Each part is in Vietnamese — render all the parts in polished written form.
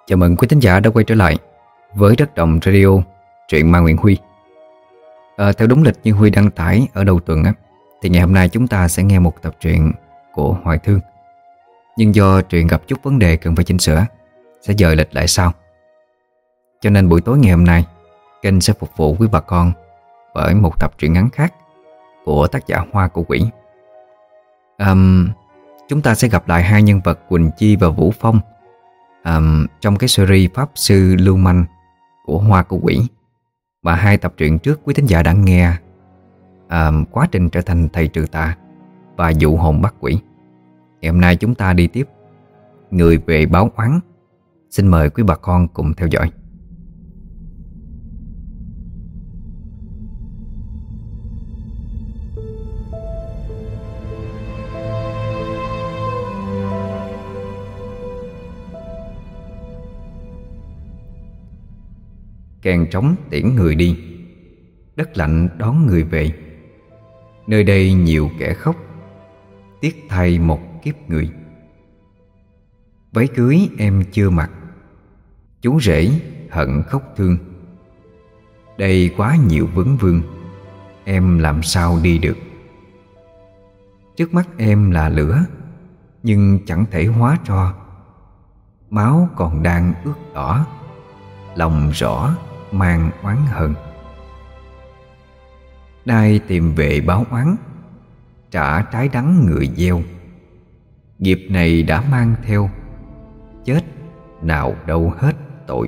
Chào mừng quý thính giả đã quay trở lại với Đất Đồng Radio, truyện ma Nguyễn Huy. Theo đúng lịch như Huy đăng tải ở đầu tuần thì ngày hôm nay chúng ta sẽ nghe một tập truyện của Hoài Thương. Nhưng do truyện gặp chút vấn đề cần phải chỉnh sửa, sẽ dời lịch lại sau. Cho nên buổi tối ngày hôm nay, kênh sẽ phục vụ quý bà con bởi một tập truyện ngắn khác của tác giả Hoa Của Quỷ. Chúng ta sẽ gặp lại hai nhân vật Quỳnh Chi và Vũ Phong trong cái series Pháp Sư Lưu Manh của Hoa Của Quỷ. Và hai tập truyện trước quý thính giả đã nghe quá trình trở thành thầy trừ tà và dụ hồn bắt quỷ. Ngày hôm nay chúng ta đi tiếp Người về báo oán. Xin mời quý bà con cùng theo dõi. Kèn trống tiễn người đi, đất lạnh đón người về. Nơi đây nhiều kẻ khóc, tiếc thay một kiếp người. Váy cưới em chưa mặc, chú rể hận khóc thương. Đây quá nhiều vấn vương, em làm sao đi được. Trước mắt em là lửa, nhưng chẳng thể hóa tro. Máu còn đang ướt đỏ, lòng rõ mang oán hận. Nay tìm về báo oán, trả trái đắng người gieo. Nghiệp này đã mang theo, chết nào đâu hết tội.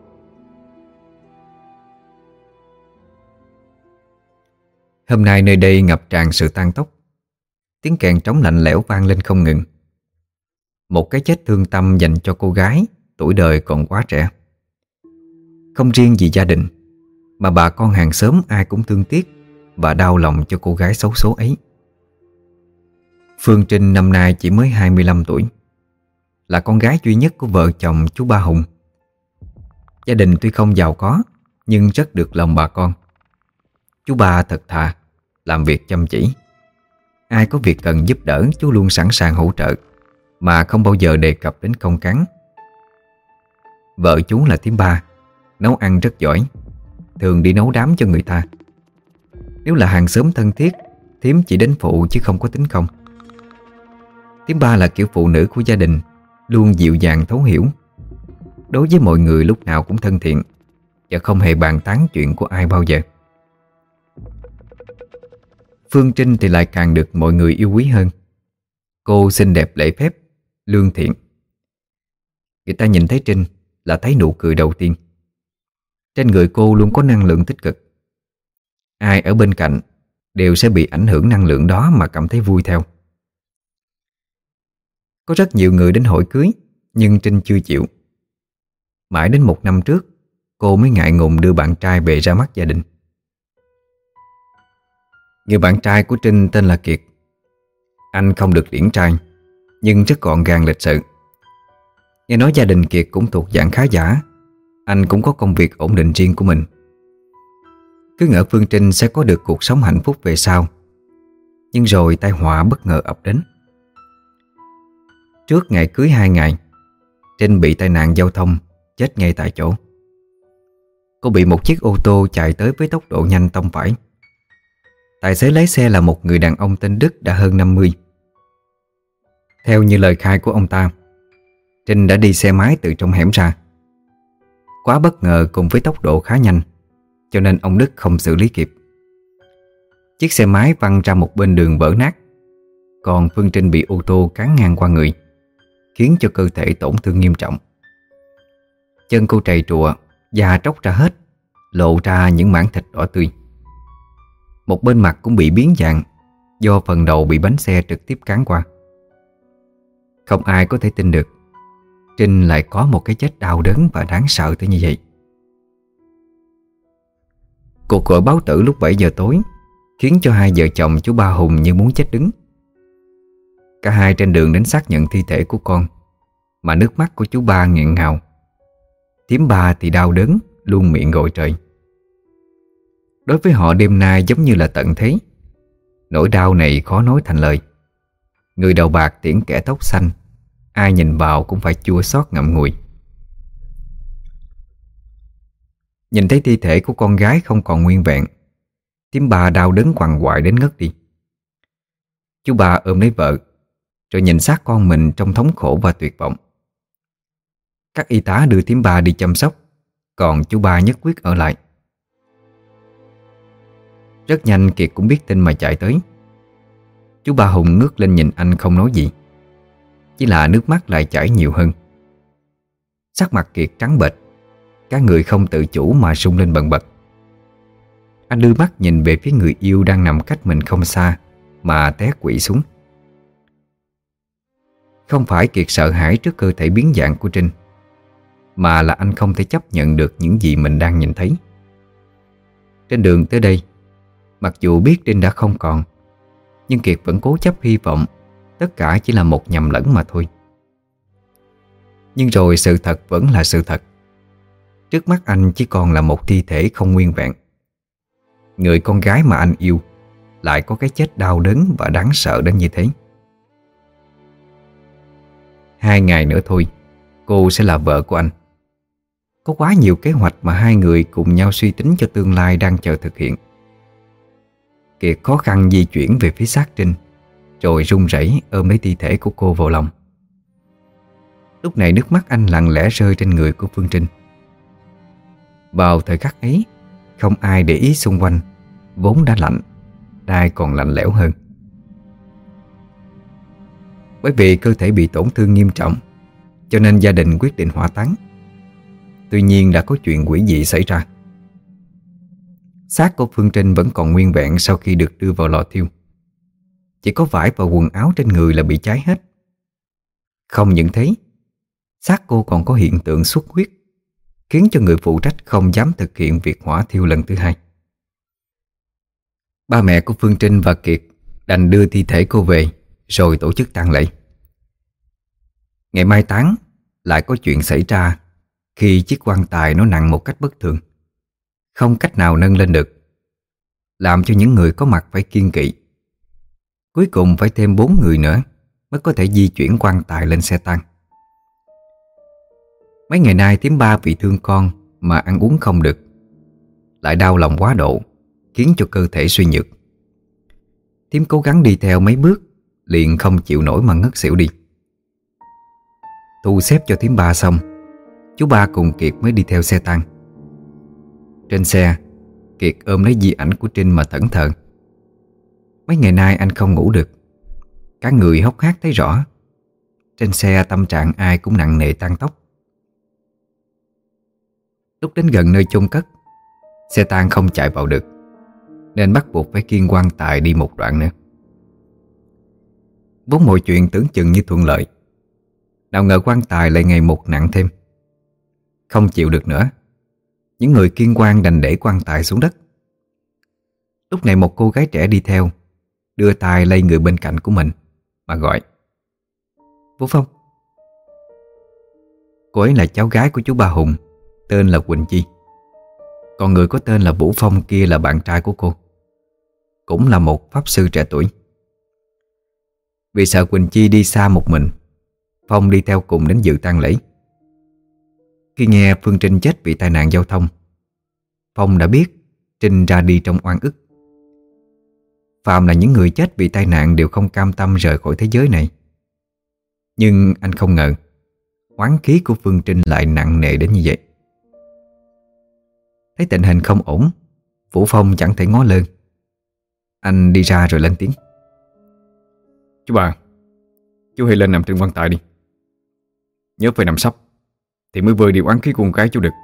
Hôm nay nơi đây ngập tràn sự tang tóc. Tiếng kèn trống lạnh lẽo vang lên không ngừng. Một cái chết thương tâm dành cho cô gái tuổi đời còn quá trẻ. Không riêng gì gia đình, mà bà con hàng xóm ai cũng thương tiếc và đau lòng cho cô gái xấu số ấy. Phương Trinh năm nay chỉ mới 25 tuổi, là con gái duy nhất của vợ chồng chú Ba Hùng. Gia đình tuy không giàu có, nhưng rất được lòng bà con. Chú Ba thật thà, làm việc chăm chỉ. Ai có việc cần giúp đỡ chú luôn sẵn sàng hỗ trợ, mà không bao giờ đề cập đến công cán. Vợ chú là thím Ba, nấu ăn rất giỏi, thường đi nấu đám cho người ta. Nếu là hàng xóm thân thiết, thím chỉ đến phụ chứ không có tính công. Thím Ba là kiểu phụ nữ của gia đình, luôn dịu dàng thấu hiểu. Đối với mọi người lúc nào cũng thân thiện, và không hề bàn tán chuyện của ai bao giờ. Phương Trinh thì lại càng được mọi người yêu quý hơn. Cô xinh đẹp lễ phép, lương thiện. Người ta nhìn thấy Trinh là thấy nụ cười đầu tiên. Trên người cô luôn có năng lượng tích cực. Ai ở bên cạnh đều sẽ bị ảnh hưởng năng lượng đó mà cảm thấy vui theo. Có rất nhiều người đến hỏi cưới, nhưng Trinh chưa chịu. Mãi đến 1 năm trước, cô mới ngại ngùng đưa bạn trai về ra mắt gia đình. Người bạn trai của Trinh tên là Kiệt. Anh không được điển trai, nhưng rất gọn gàng lịch sự. Nghe nói gia đình Kiệt cũng thuộc dạng khá giả. Anh cũng có công việc ổn định riêng của mình. Cứ ngỡ Phương Trinh sẽ có được cuộc sống hạnh phúc về sau. Nhưng rồi tai họa bất ngờ ập đến. Trước ngày cưới 2 ngày, Trinh bị tai nạn giao thông, chết ngay tại chỗ. Cô bị một chiếc ô tô chạy tới với tốc độ nhanh tông phải. Tài xế lái xe là một người đàn ông tên Đức đã hơn 50. Theo như lời khai của ông ta, Trinh đã đi xe máy từ trong hẻm ra. Quá bất ngờ cùng với tốc độ khá nhanh, cho nên ông Đức không xử lý kịp. Chiếc xe máy văng ra một bên đường vỡ nát. Còn Phương Trinh bị ô tô cán ngang qua người, khiến cho cơ thể tổn thương nghiêm trọng. Chân cô trầy trụa, da tróc ra hết, lộ ra những mảng thịt đỏ tươi. Một bên mặt cũng bị biến dạng, do phần đầu bị bánh xe trực tiếp cán qua. Không ai có thể tin được Trinh lại có một cái chết đau đớn và đáng sợ tới như vậy. Cuộc gọi báo tử lúc 7 giờ tối khiến cho hai vợ chồng chú Ba Hùng như muốn chết đứng. Cả hai trên đường đến xác nhận thi thể của con, mà nước mắt của chú Ba nghẹn ngào. Thím Ba thì đau đớn, luôn miệng gọi trời. Đối với họ đêm nay giống như là tận thế. Nỗi đau này khó nói thành lời. Người đầu bạc tiễn kẻ tóc xanh, ai nhìn vào cũng phải chua xót ngậm ngùi. Nhìn thấy thi thể của con gái không còn nguyên vẹn, thím Ba đau đớn quằn quại đến ngất đi. Chú Ba ôm lấy vợ, rồi nhìn xác con mình trong thống khổ và tuyệt vọng. Các y tá đưa thím Ba đi chăm sóc, còn chú Ba nhất quyết ở lại. Rất nhanh Kiệt cũng biết tin mà chạy tới. Chú Ba Hùng ngước lên nhìn anh không nói gì, chỉ là nước mắt lại chảy nhiều hơn. Sắc mặt Kiệt trắng bệch, cả người không tự chủ mà rung lên bần bật. Anh đưa mắt nhìn về phía người yêu đang nằm cách mình không xa mà té quỵ xuống. Không phải Kiệt sợ hãi trước cơ thể biến dạng của Trinh, mà là anh không thể chấp nhận được những gì mình đang nhìn thấy. Trên đường tới đây, mặc dù biết Trinh đã không còn, nhưng Kiệt vẫn cố chấp hy vọng tất cả chỉ là một nhầm lẫn mà thôi. Nhưng rồi sự thật vẫn là sự thật. Trước mắt anh chỉ còn là một thi thể không nguyên vẹn. Người con gái mà anh yêu lại có cái chết đau đớn và đáng sợ đến như thế. 2 ngày nữa thôi, cô sẽ là vợ của anh. Có quá nhiều kế hoạch mà hai người cùng nhau suy tính cho tương lai đang chờ thực hiện. Kiệt khó khăn di chuyển về phía xác Trinh, rồi run rẩy ôm lấy thi thể của cô vào lòng. Lúc này nước mắt anh lặng lẽ rơi trên người của Phương Trinh. Vào thời khắc ấy, không ai để ý xung quanh vốn đã lạnh, nay còn lạnh lẽo hơn. Bởi vì cơ thể bị tổn thương nghiêm trọng, cho nên gia đình quyết định hỏa táng. Tuy nhiên đã có chuyện quỷ dị xảy ra. Xác của Phương Trinh vẫn còn nguyên vẹn sau khi được đưa vào lò thiêu. Chỉ có vải và quần áo trên người là bị cháy hết. Không những thế, xác cô còn có hiện tượng xuất huyết, khiến cho người phụ trách không dám thực hiện việc hỏa thiêu lần thứ hai. Ba mẹ của Phương Trinh và Kiệt đành đưa thi thể cô về, rồi tổ chức tang lễ. Ngày mai táng lại có chuyện xảy ra khi chiếc quan tài nó nặng một cách bất thường, không cách nào nâng lên được, làm cho những người có mặt phải kiêng kỵ. Cuối cùng phải thêm 4 người nữa mới có thể di chuyển quan tài lên xe tang. Mấy ngày nay thím Ba vì thương con mà ăn uống không được, lại đau lòng quá độ, khiến cho cơ thể suy nhược. Thím cố gắng đi theo mấy bước, liền không chịu nổi mà ngất xỉu đi. Thu xếp cho thím Ba xong, chú Ba cùng Kiệt mới đi theo xe tang. Trên xe, Kiệt ôm lấy di ảnh của Trinh mà thẫn thờ. Mấy ngày nay anh không ngủ được, cả người hốc hác thấy rõ. Trên xe tâm trạng ai cũng nặng nề tang tóc. Lúc đến gần nơi chôn cất, xe tang không chạy vào được, nên bắt buộc phải khiêng quan tài đi một đoạn nữa. Vốn mọi chuyện tưởng chừng như thuận lợi, nào ngờ quan tài lại ngày một nặng thêm. Không chịu được nữa, những người kiêng quan đành để quan tài xuống đất. Lúc này một cô gái trẻ đi theo, đưa tay lay người bên cạnh của mình mà gọi: "Vũ Phong." Cô ấy là cháu gái của chú Ba Hùng, tên là Quỳnh Chi. Còn người có tên là Vũ Phong kia là bạn trai của cô, cũng là một pháp sư trẻ tuổi. Vì sợ Quỳnh Chi đi xa một mình, Phong đi theo cùng đến dự tang lễ. Khi nghe Phương Trinh chết vì tai nạn giao thông, Phong đã biết Trinh ra đi trong oan ức. Phàm là những người chết vì tai nạn đều không cam tâm rời khỏi thế giới này. Nhưng anh không ngờ oán khí của Phương Trinh lại nặng nề đến như vậy. Thấy tình hình không ổn, Vũ Phong chẳng thể ngó lơ. Anh đi ra rồi lên tiếng: "Chú Ba, chú hãy lên nằm trên quan tài đi. Nhớ phải nằm sấp thì mới vơi đi oán khí của con gái chú được."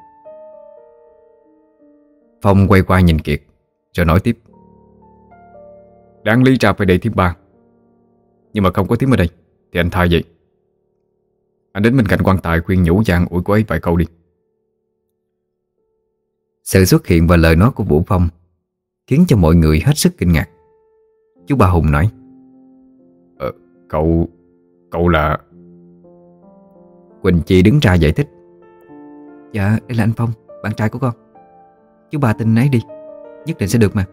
Phong quay qua nhìn Kiệt rồi nói tiếp: "Đáng lý ra phải để thím Ba, nhưng mà không có thím ở đây thì anh thay vậy. Anh đến bên cạnh quan tài khuyên nhủ và an ủi cô ấy vài câu đi." Sự xuất hiện và lời nói của Vũ Phong khiến cho mọi người hết sức kinh ngạc. Chú Ba Hùng nói: Cậu là..." Quỳnh Chi đứng ra giải thích: "Dạ, đây là anh Phong, bạn trai của con. Chú Ba tin ấy đi, nhất định sẽ được mà."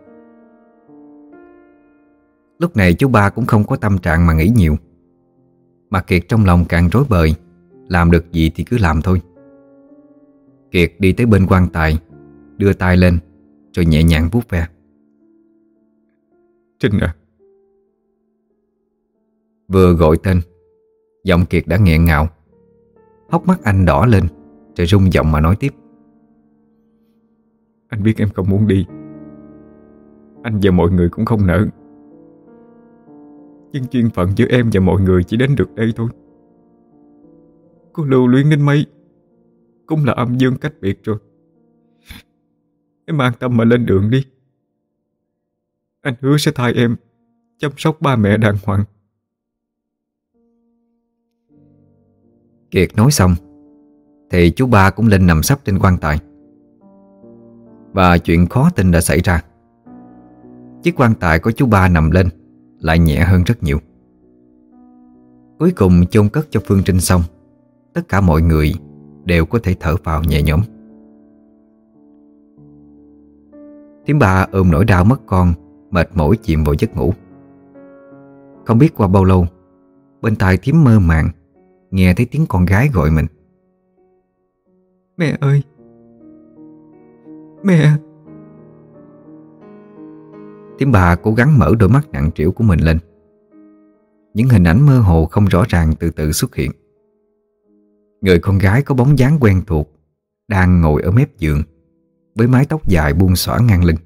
Lúc này chú Ba cũng không có tâm trạng mà nghĩ nhiều, mà Kiệt trong lòng càng rối bời, làm được gì thì cứ làm thôi. Kiệt đi tới bên quan tài, đưa tay lên rồi nhẹ nhàng vuốt ve. Trinh à. Vừa gọi tên, giọng Kiệt đã nghẹn ngào. Hốc mắt anh đỏ lên rồi rung giọng mà nói tiếp. Anh biết em không muốn đi, anh và mọi người cũng không nỡ, nhưng duyên phận giữa em và mọi người chỉ đến được đây thôi. Có lưu luyến đến mấy cũng là âm dương cách biệt rồi. Em an tâm mà lên đường đi. Anh hứa sẽ thay em chăm sóc ba mẹ đàng hoàng. Kiệt nói xong thì chú ba cũng lên nằm sấp trên quan tài. Và chuyện khó tin đã xảy ra. Chiếc quan tài của chú ba nằm lên lại nhẹ hơn rất nhiều. Cuối cùng chôn cất cho Phương Trinh xong, tất cả mọi người đều có thể thở phào nhẹ nhõm. Thím ba ôm nỗi đau mất con, mệt mỏi chìm vào giấc ngủ. Không biết qua bao lâu, bên tai thím mơ màng nghe thấy tiếng con gái gọi mình. Mẹ ơi, mẹ. Thím bà cố gắng mở đôi mắt nặng trĩu của mình lên. Những hình ảnh mơ hồ không rõ ràng từ từ xuất hiện. Người con gái có bóng dáng quen thuộc đang ngồi ở mép giường với mái tóc dài buông xõa ngang lưng.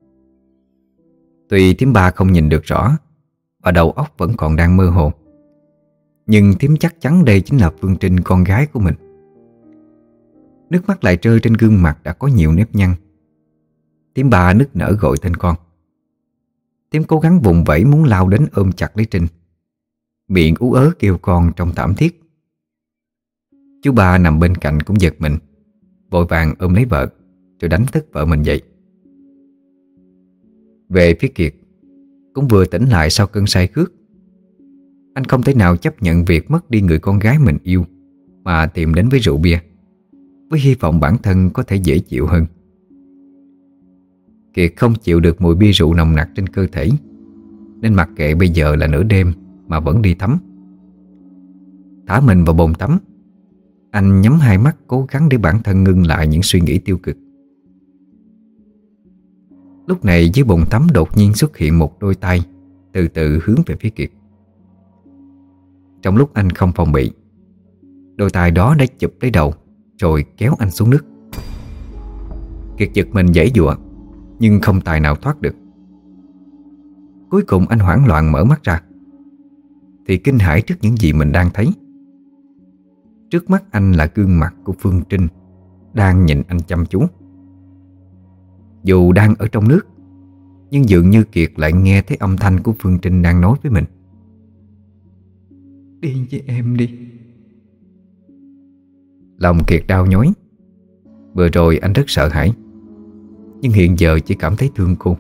Tuy thím ba không nhìn được rõ và đầu óc vẫn còn đang mơ hồ, nhưng thím chắc chắn đây chính là Phương Trinh, con gái của mình. Nước mắt lại rơi trên gương mặt đã có nhiều nếp nhăn. Thím ba nức nở gọi tên con. Thím cố gắng vùng vẫy muốn lao đến ôm chặt lấy Trinh, miệng ú ớ kêu con trong thảm thiết. Chú ba nằm bên cạnh cũng giật mình, vội vàng ôm lấy vợ rồi đánh thức vợ mình dậy. Về phía Kiệt cũng vừa tỉnh lại sau cơn say khước. Anh không thể nào chấp nhận việc mất đi người con gái mình yêu mà tìm đến với rượu bia, với hy vọng bản thân có thể dễ chịu hơn. Kiệt không chịu được mùi bia rượu nồng nặc trên cơ thể, nên mặc kệ bây giờ là nửa đêm mà vẫn đi tắm. Thả mình vào bồn tắm, anh nhắm hai mắt cố gắng để bản thân ngưng lại những suy nghĩ tiêu cực. Lúc này dưới bồn tắm đột nhiên xuất hiện một đôi tay từ từ hướng về phía Kiệt. Trong lúc anh không phòng bị, đôi tay đó đã chụp lấy đầu rồi kéo anh xuống nước. Kiệt giật mình giãy giụa nhưng không tài nào thoát được. Cuối cùng anh hoảng loạn mở mắt ra thì kinh hãi trước những gì mình đang thấy. Trước mắt anh là gương mặt của Phương Trinh đang nhìn anh chăm chú. Dù đang ở trong nước, nhưng dường như Kiệt lại nghe thấy âm thanh của Phương Trinh đang nói với mình. Đi với em đi. Lòng Kiệt đau nhói. Vừa rồi anh rất sợ hãi, nhưng hiện giờ chỉ cảm thấy thương cô.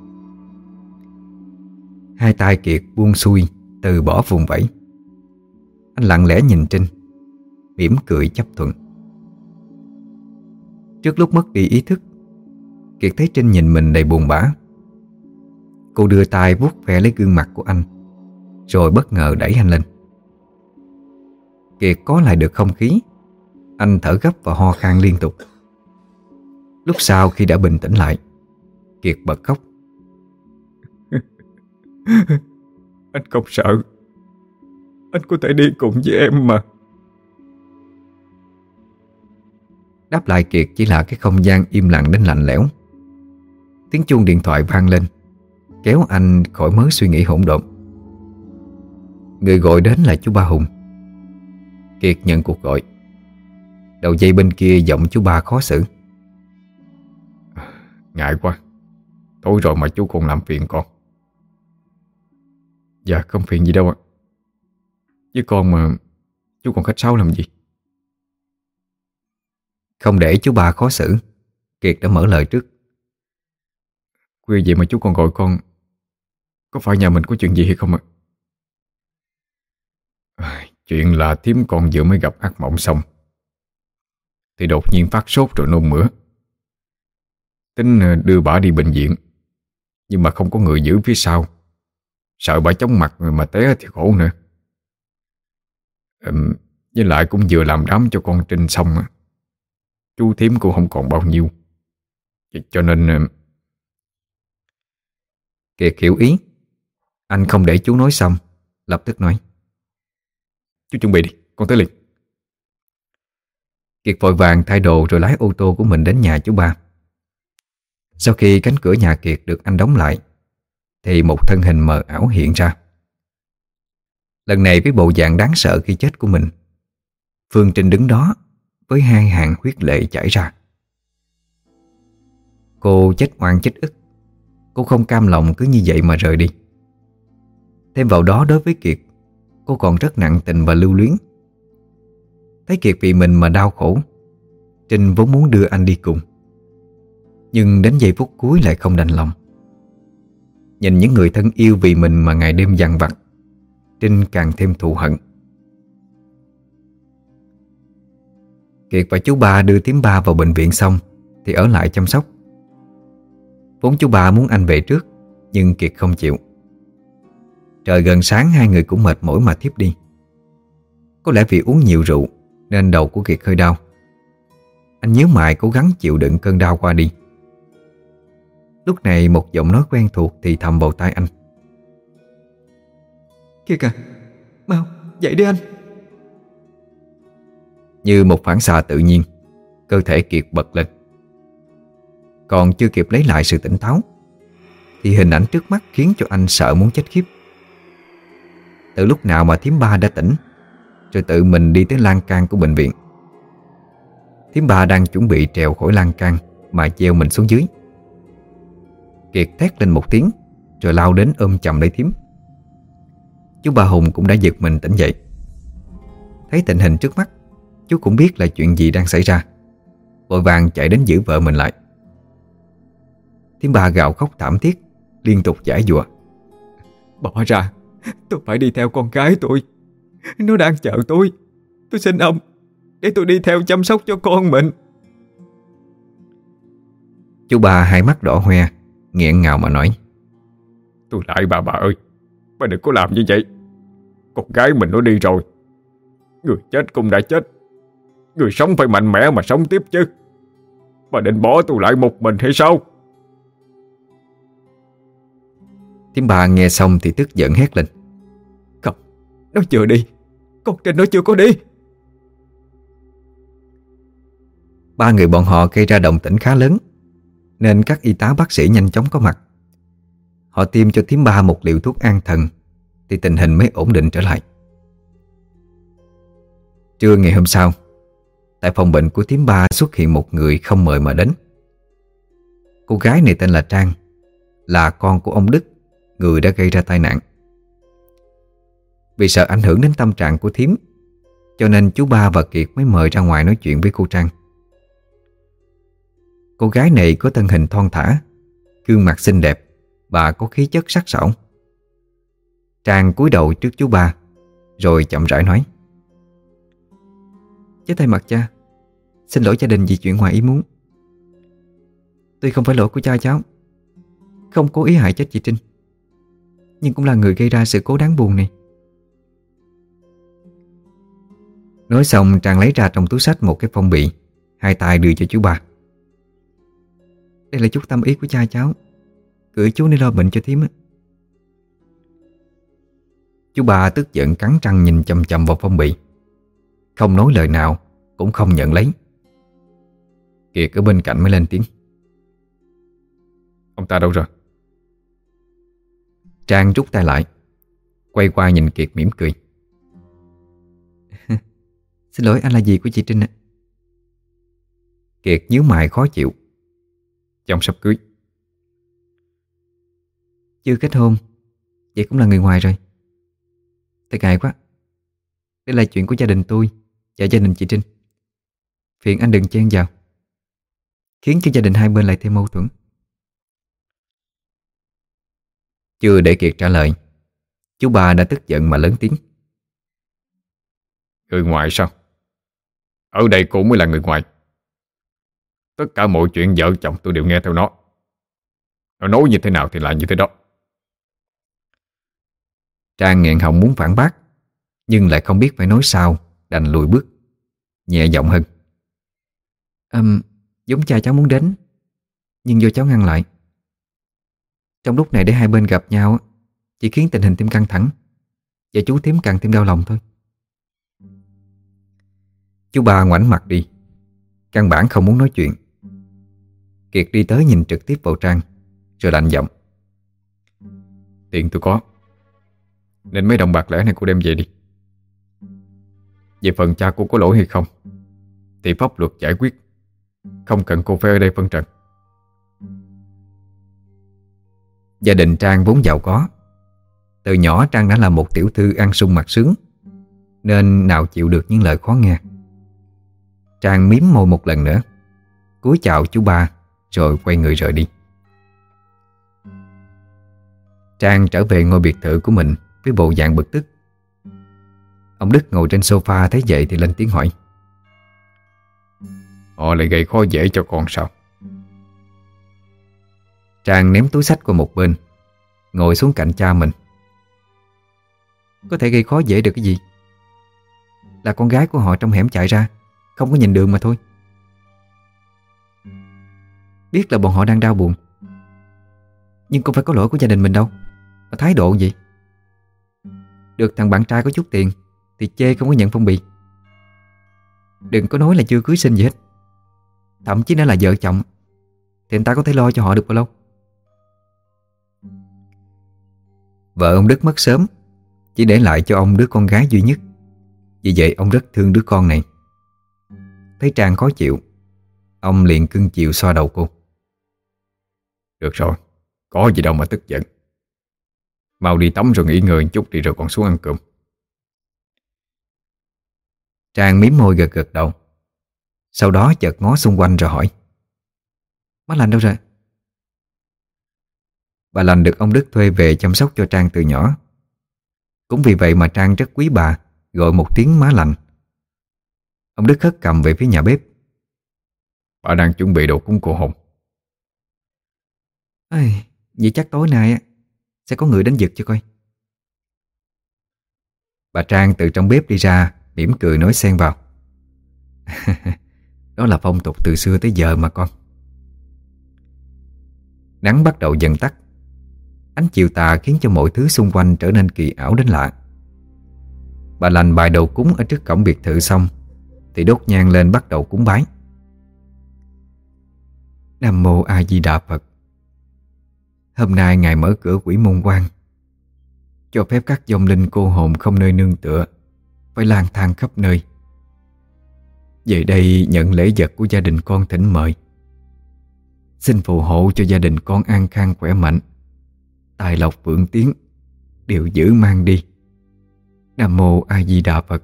Hai tay Kiệt buông xuôi, từ bỏ vùng vẫy. Anh lặng lẽ nhìn Trinh, mỉm cười chấp thuận. Trước lúc mất đi ý thức, Kiệt thấy Trinh nhìn mình đầy buồn bã. Cô đưa tay vuốt ve lấy gương mặt của anh, rồi bất ngờ đẩy anh lên. Kiệt có lại được không khí. Anh thở gấp và ho khan liên tục. Lúc sau khi đã bình tĩnh lại, Kiệt bật khóc. Anh không sợ. Anh có thể đi cùng với em mà. Đáp lại Kiệt chỉ là cái không gian im lặng đến lạnh lẽo. Tiếng chuông điện thoại vang lên, kéo anh khỏi mớ suy nghĩ hỗn độn. Người gọi đến là chú ba Hùng. Kiệt nhận cuộc gọi. Đầu dây bên kia giọng chú ba khó xử. Ngại quá, tối rồi mà chú còn làm phiền con. Dạ không phiền gì đâu ạ. Với con mà chú còn khách sáo làm gì? Không để chú ba khó xử, Kiệt đã mở lời trước. Khuya vậy mà chú còn gọi con, có phải nhà mình có chuyện gì hay không ạ? Chuyện là thím con vừa mới gặp ác mộng xong thì đột nhiên phát sốt rồi nôn mửa. Tính đưa bả đi bệnh viện, nhưng mà không có người giữ phía sau, sợ bả chóng mặt mà té thì khổ nữa. Với lại cũng vừa làm đám cho con Trinh xong á. Chú thím cũng không còn bao nhiêu, Cho nên Kiệt hiểu ý. Anh không để chú nói xong, lập tức nói: chú chuẩn bị đi, con tới liền. Kiệt vội vàng thay đồ rồi lái ô tô của mình đến nhà chú ba. Sau khi cánh cửa nhà Kiệt được anh đóng lại thì một thân hình mờ ảo hiện ra. Lần này với bộ dạng đáng sợ khi chết của mình, Phương Trinh đứng đó với hai hàng huyết lệ chảy ra. Cô chết oan chết ức. Cô không cam lòng cứ như vậy mà rời đi. Thêm vào đó, đối với Kiệt, cô còn rất nặng tình và lưu luyến. Thấy Kiệt vì mình mà đau khổ, Trinh vốn muốn đưa anh đi cùng, nhưng đến giây phút cuối lại không đành lòng. Nhìn những người thân yêu vì mình mà ngày đêm dằn vặt, Trinh càng thêm thù hận. Kiệt và chú ba đưa thím ba vào bệnh viện xong thì ở lại chăm sóc. Vốn chú ba muốn anh về trước, nhưng Kiệt không chịu. Trời gần sáng hai người cũng mệt mỏi mà thiếp đi. Có lẽ vì uống nhiều rượu nên đầu của Kiệt hơi đau. Anh nhíu mày cố gắng chịu đựng cơn đau qua đi. Lúc này một giọng nói quen thuộc thì thầm vào tai anh: Kiệt à, mau dậy đi anh. Như một phản xạ tự nhiên, cơ thể Kiệt bật lên. Còn chưa kịp lấy lại sự tỉnh táo thì hình ảnh trước mắt khiến cho anh sợ muốn chết khiếp. Từ lúc nào mà thím ba đã tỉnh rồi tự mình đi tới lan can của bệnh viện. Thím ba đang chuẩn bị trèo khỏi lan can mà treo mình xuống dưới. Kiệt thét lên một tiếng rồi lao đến ôm chầm lấy thím. Chú ba Hùng cũng đã giật mình tỉnh dậy. Thấy tình hình trước mắt, chú cũng biết là chuyện gì đang xảy ra, vội vàng chạy đến giữ vợ mình lại. Thím ba gào khóc thảm thiết, liên tục giãi giụa: Bỏ ra, tôi phải đi theo con gái tôi. Nó đang chờ tôi. Tôi xin ông để tôi đi theo chăm sóc cho con mình. Chú ba hai mắt đỏ hoe, nghẹn ngào mà nói: Tôi lại bà ơi, bà đừng có làm như vậy. Con gái mình nó đi rồi. Người chết cũng đã chết, người sống phải mạnh mẽ mà sống tiếp chứ. Bà định bỏ tôi lại một mình hay sao? Thím ba nghe xong thì tức giận hét lên: Không, nó chưa đi. Con Trinh nó chưa có đi. Ba người bọn họ gây ra động tĩnh khá lớn, nên các y tá bác sĩ nhanh chóng có mặt. Họ tiêm cho thím ba một liều thuốc an thần thì tình hình mới ổn định trở lại. Trưa ngày hôm sau, tại phòng bệnh của thím ba xuất hiện một người không mời mà đến. Cô gái này tên là Trang, là con của ông Đức, người đã gây ra tai nạn. Vì sợ ảnh hưởng đến tâm trạng của thím, cho nên chú ba và Kiệt mới mời ra ngoài nói chuyện với cô Trang. Cô gái này có thân hình thon thả, gương mặt xinh đẹp và có khí chất sắc sảo. Trang cúi đầu trước chú ba rồi chậm rãi nói: Cháu thay mặt cha xin lỗi gia đình vì chuyện ngoài ý muốn. Tuy không phải lỗi của cha cháu, không cố ý hại chết chị Trinh, nhưng cũng là người gây ra sự cố đáng buồn này. Nói xong Trang lấy ra trong túi xách một cái phong bì, hai tay đưa cho chú ba. Đây là chút tâm ý của cha cháu, gửi chú để lo bệnh cho thím á. Chú ba tức giận cắn răng nhìn chằm chằm vào phong bì, không nói lời nào, cũng không nhận lấy. Kiệt ở bên cạnh mới lên tiếng: Ông ta đâu rồi? Trang rút tay lại, quay qua nhìn Kiệt mỉm cười: Xin lỗi, anh là dì của chị Trinh ạ. Kiệt nhíu mày khó chịu: Chồng sắp cưới. Chưa kết hôn, vậy cũng là người ngoài rồi. Thật ngại quá. Đây là chuyện của gia đình tôi và gia đình chị Trinh. Phiền anh đừng chen vào, khiến cho gia đình hai bên lại thêm mâu thuẫn. Chưa để Kiệt trả lời, chú ba đã tức giận mà lớn tiếng: Người ngoài sao? Ở đây cô mới là người ngoài. Tất cả mọi chuyện vợ chồng tôi đều nghe theo nó. Nó nói như thế nào thì là như thế đó. Trang nghẹn họng muốn phản bác, nhưng lại không biết phải nói sao, đành lùi bước, nhẹ giọng hơn: Giống cha cháu muốn đến, Nhưng do cháu ngăn lại. Trong lúc này để hai bên gặp nhau chỉ khiến tình hình thêm căng thẳng, và chú thím càng thêm đau lòng thôi. Chú ba ngoảnh mặt đi, căn bản không muốn nói chuyện. Kiệt đi tới nhìn trực tiếp vào Trang, rồi lạnh giọng: Tiền tôi có, nên mấy đồng bạc lẻ này cô đem về đi. Về phần cha cô có lỗi hay không thì pháp luật giải quyết, không cần cô phải ở đây phân trần. Gia đình Trang vốn giàu có. Từ nhỏ Trang đã là một tiểu thư ăn sung mặc sướng, nên nào chịu được những lời khó nghe. Trang mím môi một lần nữa, cúi chào chú ba, rồi quay người rời đi. Trang trở về ngôi biệt thự của mình với bộ dạng bực tức. Ông Đức ngồi trên sofa thấy vậy thì lên tiếng hỏi: Họ lại gây khó dễ cho con sao? Trang ném túi xách qua một bên, ngồi xuống cạnh cha mình. Có thể gây khó dễ được cái gì? Là con gái của họ trong hẻm chạy ra, không có nhìn đường mà thôi. Biết là bọn họ đang đau buồn, nhưng không phải có lỗi của gia đình mình đâu. Mà thái độ gì? Được thằng bạn trai có chút tiền thì chê không có nhận phong bì. Đừng có nói là chưa cưới xin gì hết. Thậm chí nó là vợ chồng thì người ta có thể lo cho họ được bao lâu. Vợ ông Đức mất sớm, chỉ để lại cho ông đứa con gái duy nhất. Vì vậy ông rất thương đứa con này. Thấy Trang khó chịu, ông liền cưng chiều xoa đầu cô. Được rồi, có gì đâu mà tức giận. Mau đi tắm rồi nghỉ ngơi một chút đi, rồi còn xuống ăn cơm. Trang mím môi gật gật đầu. Sau đó chợt ngó xung quanh rồi hỏi: Má Lành đâu rồi? Bà Lành được ông Đức thuê về chăm sóc cho Trang từ nhỏ. Cũng vì vậy mà Trang rất quý bà, gọi một tiếng má Lành. Ông Đức hất cầm về phía nhà bếp. Bà đang chuẩn bị đồ cúng cô hồn. Vậy chắc tối nay sẽ có người đến giật cho coi. Bà Trang từ trong bếp đi ra, mỉm cười nói xen vào: Đó là phong tục từ xưa tới giờ mà con. Nắng bắt đầu dần tắt. Ánh chiều tà khiến cho mọi thứ xung quanh trở nên kỳ ảo đến lạ. Bà Lành bài đồ cúng ở trước cổng biệt thự xong thì đốt nhang lên bắt đầu cúng bái. Nam Mô A Di Đà Phật. Hôm nay Ngài mở cửa quỷ môn quan, cho phép các vong linh cô hồn không nơi nương tựa phải lang thang khắp nơi về đây nhận lễ vật của gia đình con thỉnh mời. Xin phù hộ cho gia đình con an khang khỏe mạnh, tài lộc vượng tiến, đều giữ mang đi. Nam Mô A Di Đà Phật.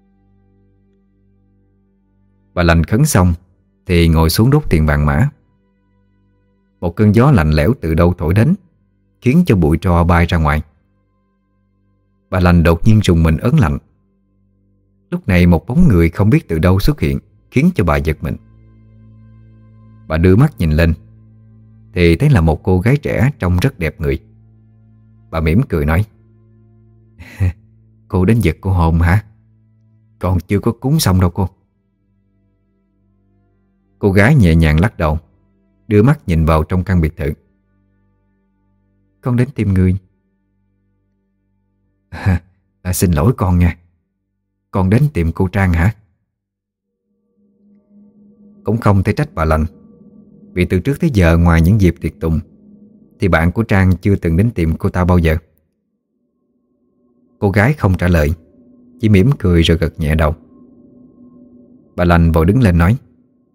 Bà Lành khấn xong thì ngồi xuống đốt tiền vàng mã. Một cơn gió lạnh lẽo từ đâu thổi đến, khiến cho bụi tro bay ra ngoài. Bà Lành đột nhiên rùng mình ớn lạnh. Lúc này một bóng người không biết từ đâu xuất hiện, khiến cho bà giật mình. Bà đưa mắt nhìn lên thì thấy là một cô gái trẻ trông rất đẹp người. Bà mỉm cười nói: Cô đến giật cô hồn hả? Còn chưa có cúng xong đâu cô. Cô gái nhẹ nhàng lắc đầu, đưa mắt nhìn vào trong căn biệt thự. Con đến tìm người. Xin lỗi con nha. Con đến tìm cô Trang hả? Cũng không thể trách bà Lành, vì từ trước tới giờ ngoài những dịp tiệc tùng thì bạn của Trang chưa từng đến tìm cô ta bao giờ. Cô gái không trả lời, chỉ mỉm cười rồi gật nhẹ đầu. Bà Lành vội đứng lên nói: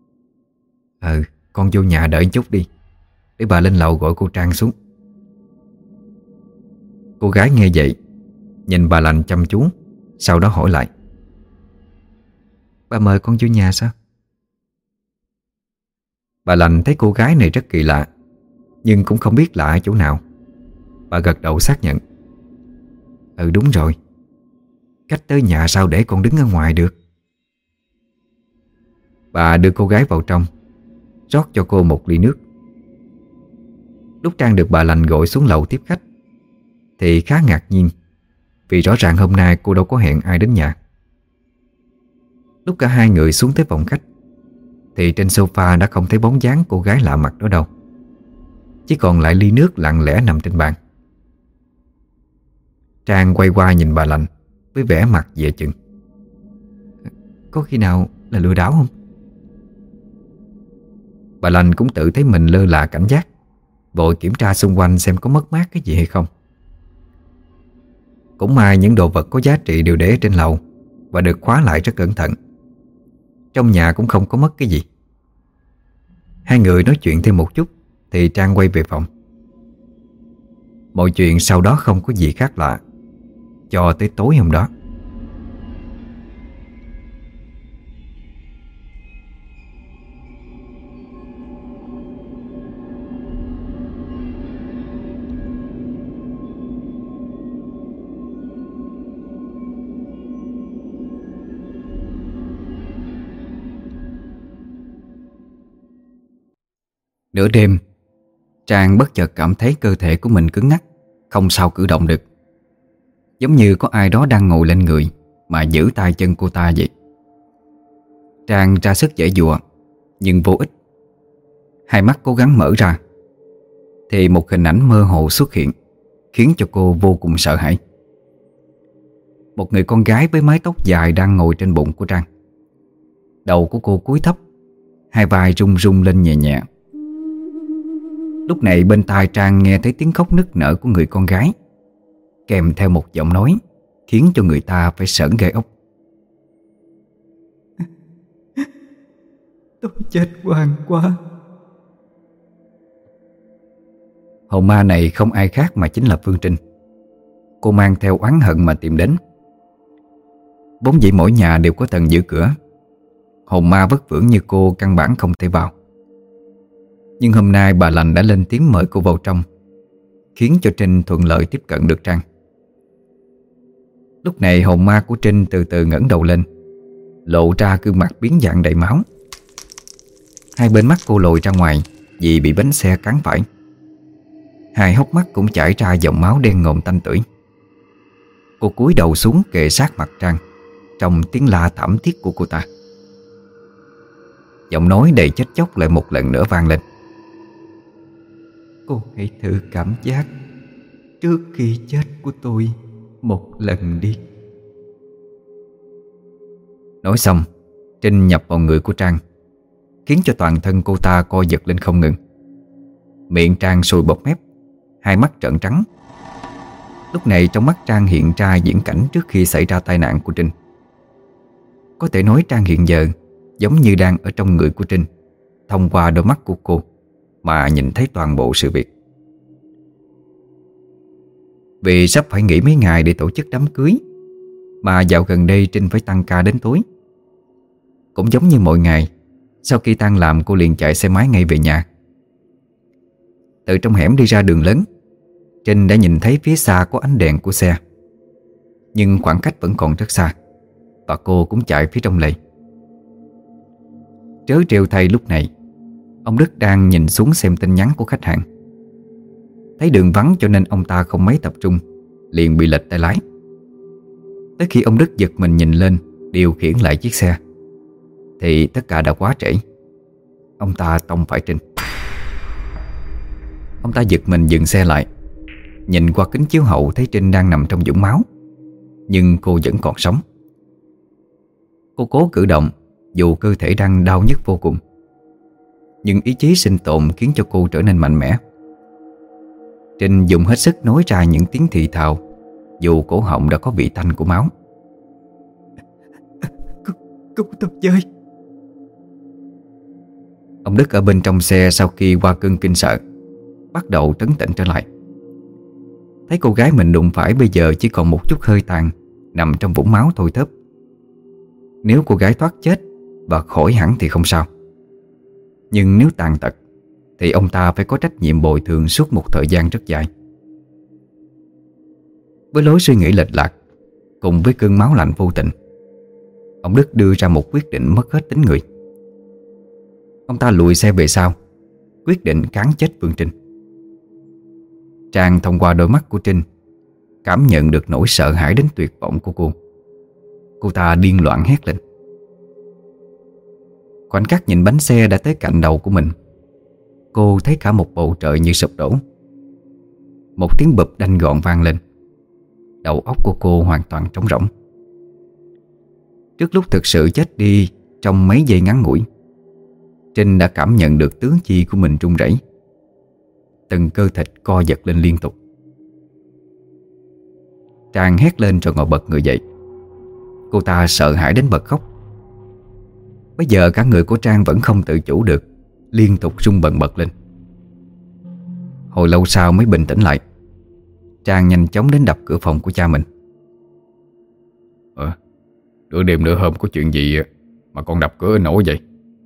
Con vô nhà đợi chút đi, để bà lên lầu gọi cô Trang xuống. Cô gái nghe vậy, nhìn bà Lành chăm chú, sau đó hỏi lại: Bà mời con vô nhà sao? Bà Lành thấy cô gái này rất kỳ lạ, nhưng cũng không biết lạ ở chỗ nào. Bà gật đầu xác nhận: Đúng rồi. Cách tới nhà sao để con đứng ở ngoài được. Bà đưa cô gái vào trong, rót cho cô một ly nước. Lúc Trang được bà Lành gọi xuống lầu tiếp khách thì khá ngạc nhiên, vì rõ ràng hôm nay cô đâu có hẹn ai đến nhà. Lúc cả hai người xuống tới phòng khách thì trên sofa đã không thấy bóng dáng cô gái lạ mặt đó đâu. chỉ còn lại ly nước lặng lẽ nằm trên bàn. Trang quay qua nhìn bà lành với vẻ mặt dè chừng. Có khi nào là lừa đảo không? Bà lành cũng tự thấy mình lơ là cảnh giác, vội kiểm tra xung quanh xem có mất mát cái gì hay không. Cũng may những đồ vật có giá trị đều để trên lầu và được khóa lại rất cẩn thận. Trong nhà cũng không có mất cái gì. Hai người nói chuyện thêm một chút thì Trang quay về phòng. Mọi chuyện sau đó không có gì khác lạ cho tới tối hôm đó. Nửa đêm, Trang bất chợt cảm thấy cơ thể của mình cứng ngắc, không sao cử động được. Giống như có ai đó đang ngồi lên người mà giữ tay chân cô ta vậy. Trang ra sức giãy giụa nhưng vô ích. Hai mắt cố gắng mở ra thì một hình ảnh mơ hồ xuất hiện, khiến cho cô vô cùng sợ hãi. Một người con gái với mái tóc dài đang ngồi trên bụng của Trang. Đầu của cô cúi thấp, hai vai rung rung lên nhẹ nhẹ. Lúc này bên tai Trang nghe thấy tiếng khóc nức nở của người con gái, kèm theo một giọng nói khiến cho người ta phải sởn gai ốc. Tôi chết oan quá. Hồn ma này không ai khác mà chính là Phương Trinh. Cô mang theo oán hận mà tìm đến. Vốn dĩ mỗi nhà đều có thần giữ cửa, hồn ma vất vưởng như cô căn bản không thể vào. Nhưng hôm nay bà lành đã lên tiếng mời cô vào trong, khiến cho Trinh thuận lợi tiếp cận được Trang. Lúc này hồn ma của Trinh từ từ ngẩng đầu lên, lộ ra gương mặt biến dạng đầy máu. Hai bên mắt cô lồi ra ngoài vì bị bánh xe cán phải. Hai hốc mắt cũng chảy ra dòng máu đen ngòm tanh tưởi. Cô cúi đầu xuống kề sát mặt Trang, trong tiếng la thảm thiết của cô ta. Giọng nói đầy chết chóc lại một lần nữa vang lên. Cô hãy thử cảm giác trước khi chết của tôi một lần đi. Nói xong, Trinh nhập vào người của Trang, khiến cho toàn thân cô ta co giật lên không ngừng. Miệng Trang sùi bọt mép, hai mắt trợn trắng. Lúc này trong mắt Trang hiện ra diễn cảnh trước khi xảy ra tai nạn của Trinh. Có thể nói Trang hiện giờ giống như đang ở trong người của Trinh, thông qua đôi mắt của cô mà nhìn thấy toàn bộ sự việc. Vì sắp phải nghỉ mấy ngày để tổ chức đám cưới, mà dạo gần đây Trinh phải tăng ca đến tối. Cũng giống như mọi ngày, sau khi tan làm cô liền chạy xe máy ngay về nhà. Từ trong hẻm đi ra đường lớn, Trinh đã nhìn thấy phía xa có ánh đèn của xe. Nhưng khoảng cách vẫn còn rất xa, và cô cũng chạy phía trong lề. Trớ trêu thay lúc này, ông Đức đang nhìn xuống xem tin nhắn của khách hàng. Thấy đường vắng cho nên ông ta không mấy tập trung, liền bị lệch tay lái. Tới khi ông Đức giật mình nhìn lên, điều khiển lại chiếc xe, thì tất cả đã quá trễ. Ông ta tông phải Trinh. Ông ta giật mình dừng xe lại, nhìn qua kính chiếu hậu thấy Trinh đang nằm trong vũng máu, nhưng cô vẫn còn sống. Cô cố cử động dù cơ thể đang đau nhức vô cùng, nhưng ý chí sinh tồn khiến cho cô trở nên mạnh mẽ. Trinh dùng hết sức nói ra những tiếng thì thào, dù cổ họng đã có vị tanh của máu. Cứu tôi với. Ông Đức ở bên trong xe sau khi qua cơn kinh sợ, bắt đầu trấn tĩnh trở lại. Thấy cô gái mình đụng phải bây giờ chỉ còn một chút hơi tàn, nằm trong vũng máu thôi thớp. Nếu cô gái thoát chết và khỏi hẳn thì không sao, nhưng nếu tàn tật thì ông ta phải có trách nhiệm bồi thường suốt một thời gian rất dài. Với lối suy nghĩ lệch lạc cùng với cơn máu lạnh vô tình, ông Đức đưa ra một quyết định mất hết tính người. Ông ta lùi xe về sau, quyết định cán chết Phương Trinh. Trang thông qua đôi mắt của Trinh cảm nhận được nỗi sợ hãi đến tuyệt vọng của cô. Cô ta điên loạn hét lên. Khoảnh khắc nhìn bánh xe đã tới cạnh đầu của mình, Cô thấy cả một bầu trời như sụp đổ. Một tiếng bụp đanh gọn vang lên. Đầu óc của cô hoàn toàn trống rỗng. Trước lúc thực sự chết đi trong mấy giây ngắn ngủi, Trinh đã cảm nhận được tứ chi của mình run rẩy. Từng cơ thịt co giật lên liên tục. Trang hét lên rồi ngồi bật người dậy. Cô ta sợ hãi đến bật khóc. Bây giờ cả người của Trang vẫn không tự chủ được, liên tục rung bần bật lên. Hồi lâu sau mới bình tĩnh lại. Trang nhanh chóng đến đập cửa phòng của cha mình. Nửa đêm nửa hôm có chuyện gì mà con đập cửa nổ vậy?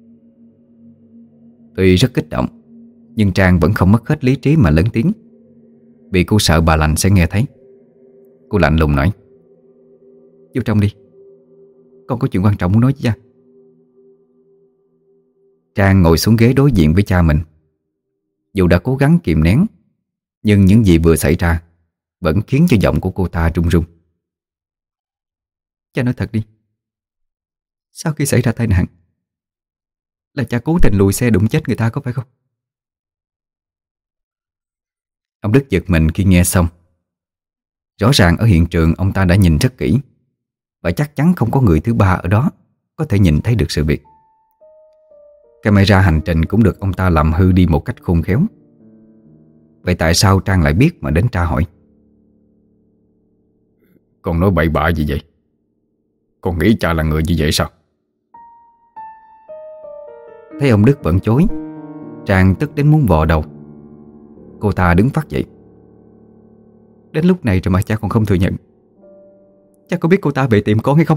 Tuy rất kích động, nhưng Trang vẫn không mất hết lý trí mà lớn tiếng, vì cô sợ bà lành sẽ nghe thấy. Cô lạnh lùng nói: "Vô trong đi, con có chuyện quan trọng muốn nói với cha." Trang ngồi xuống ghế đối diện với cha mình. Dù đã cố gắng kìm nén, nhưng những gì vừa xảy ra vẫn khiến cho giọng của cô ta run run. "Cha nói thật đi, sau khi xảy ra tai nạn là cha cố tình lùi xe đụng chết người ta có phải không?" Ông Đức giật mình khi nghe xong. Rõ ràng ở hiện trường ông ta đã nhìn rất kỹ, và chắc chắn không có người thứ ba ở đó có thể nhìn thấy được sự việc. Camera hành trình cũng được ông ta làm hư đi một cách khôn khéo. Vậy tại sao Trang lại biết mà đến tra hỏi? Con nói bậy bạ gì vậy? Con nghĩ cha là người như vậy sao? Thấy ông Đức vẫn chối, Trang tức đến muốn vò đầu. Cô ta đứng phắt dậy. "Đến lúc này rồi mà cha còn không thừa nhận. Cha có biết cô ta về tìm con hay không?"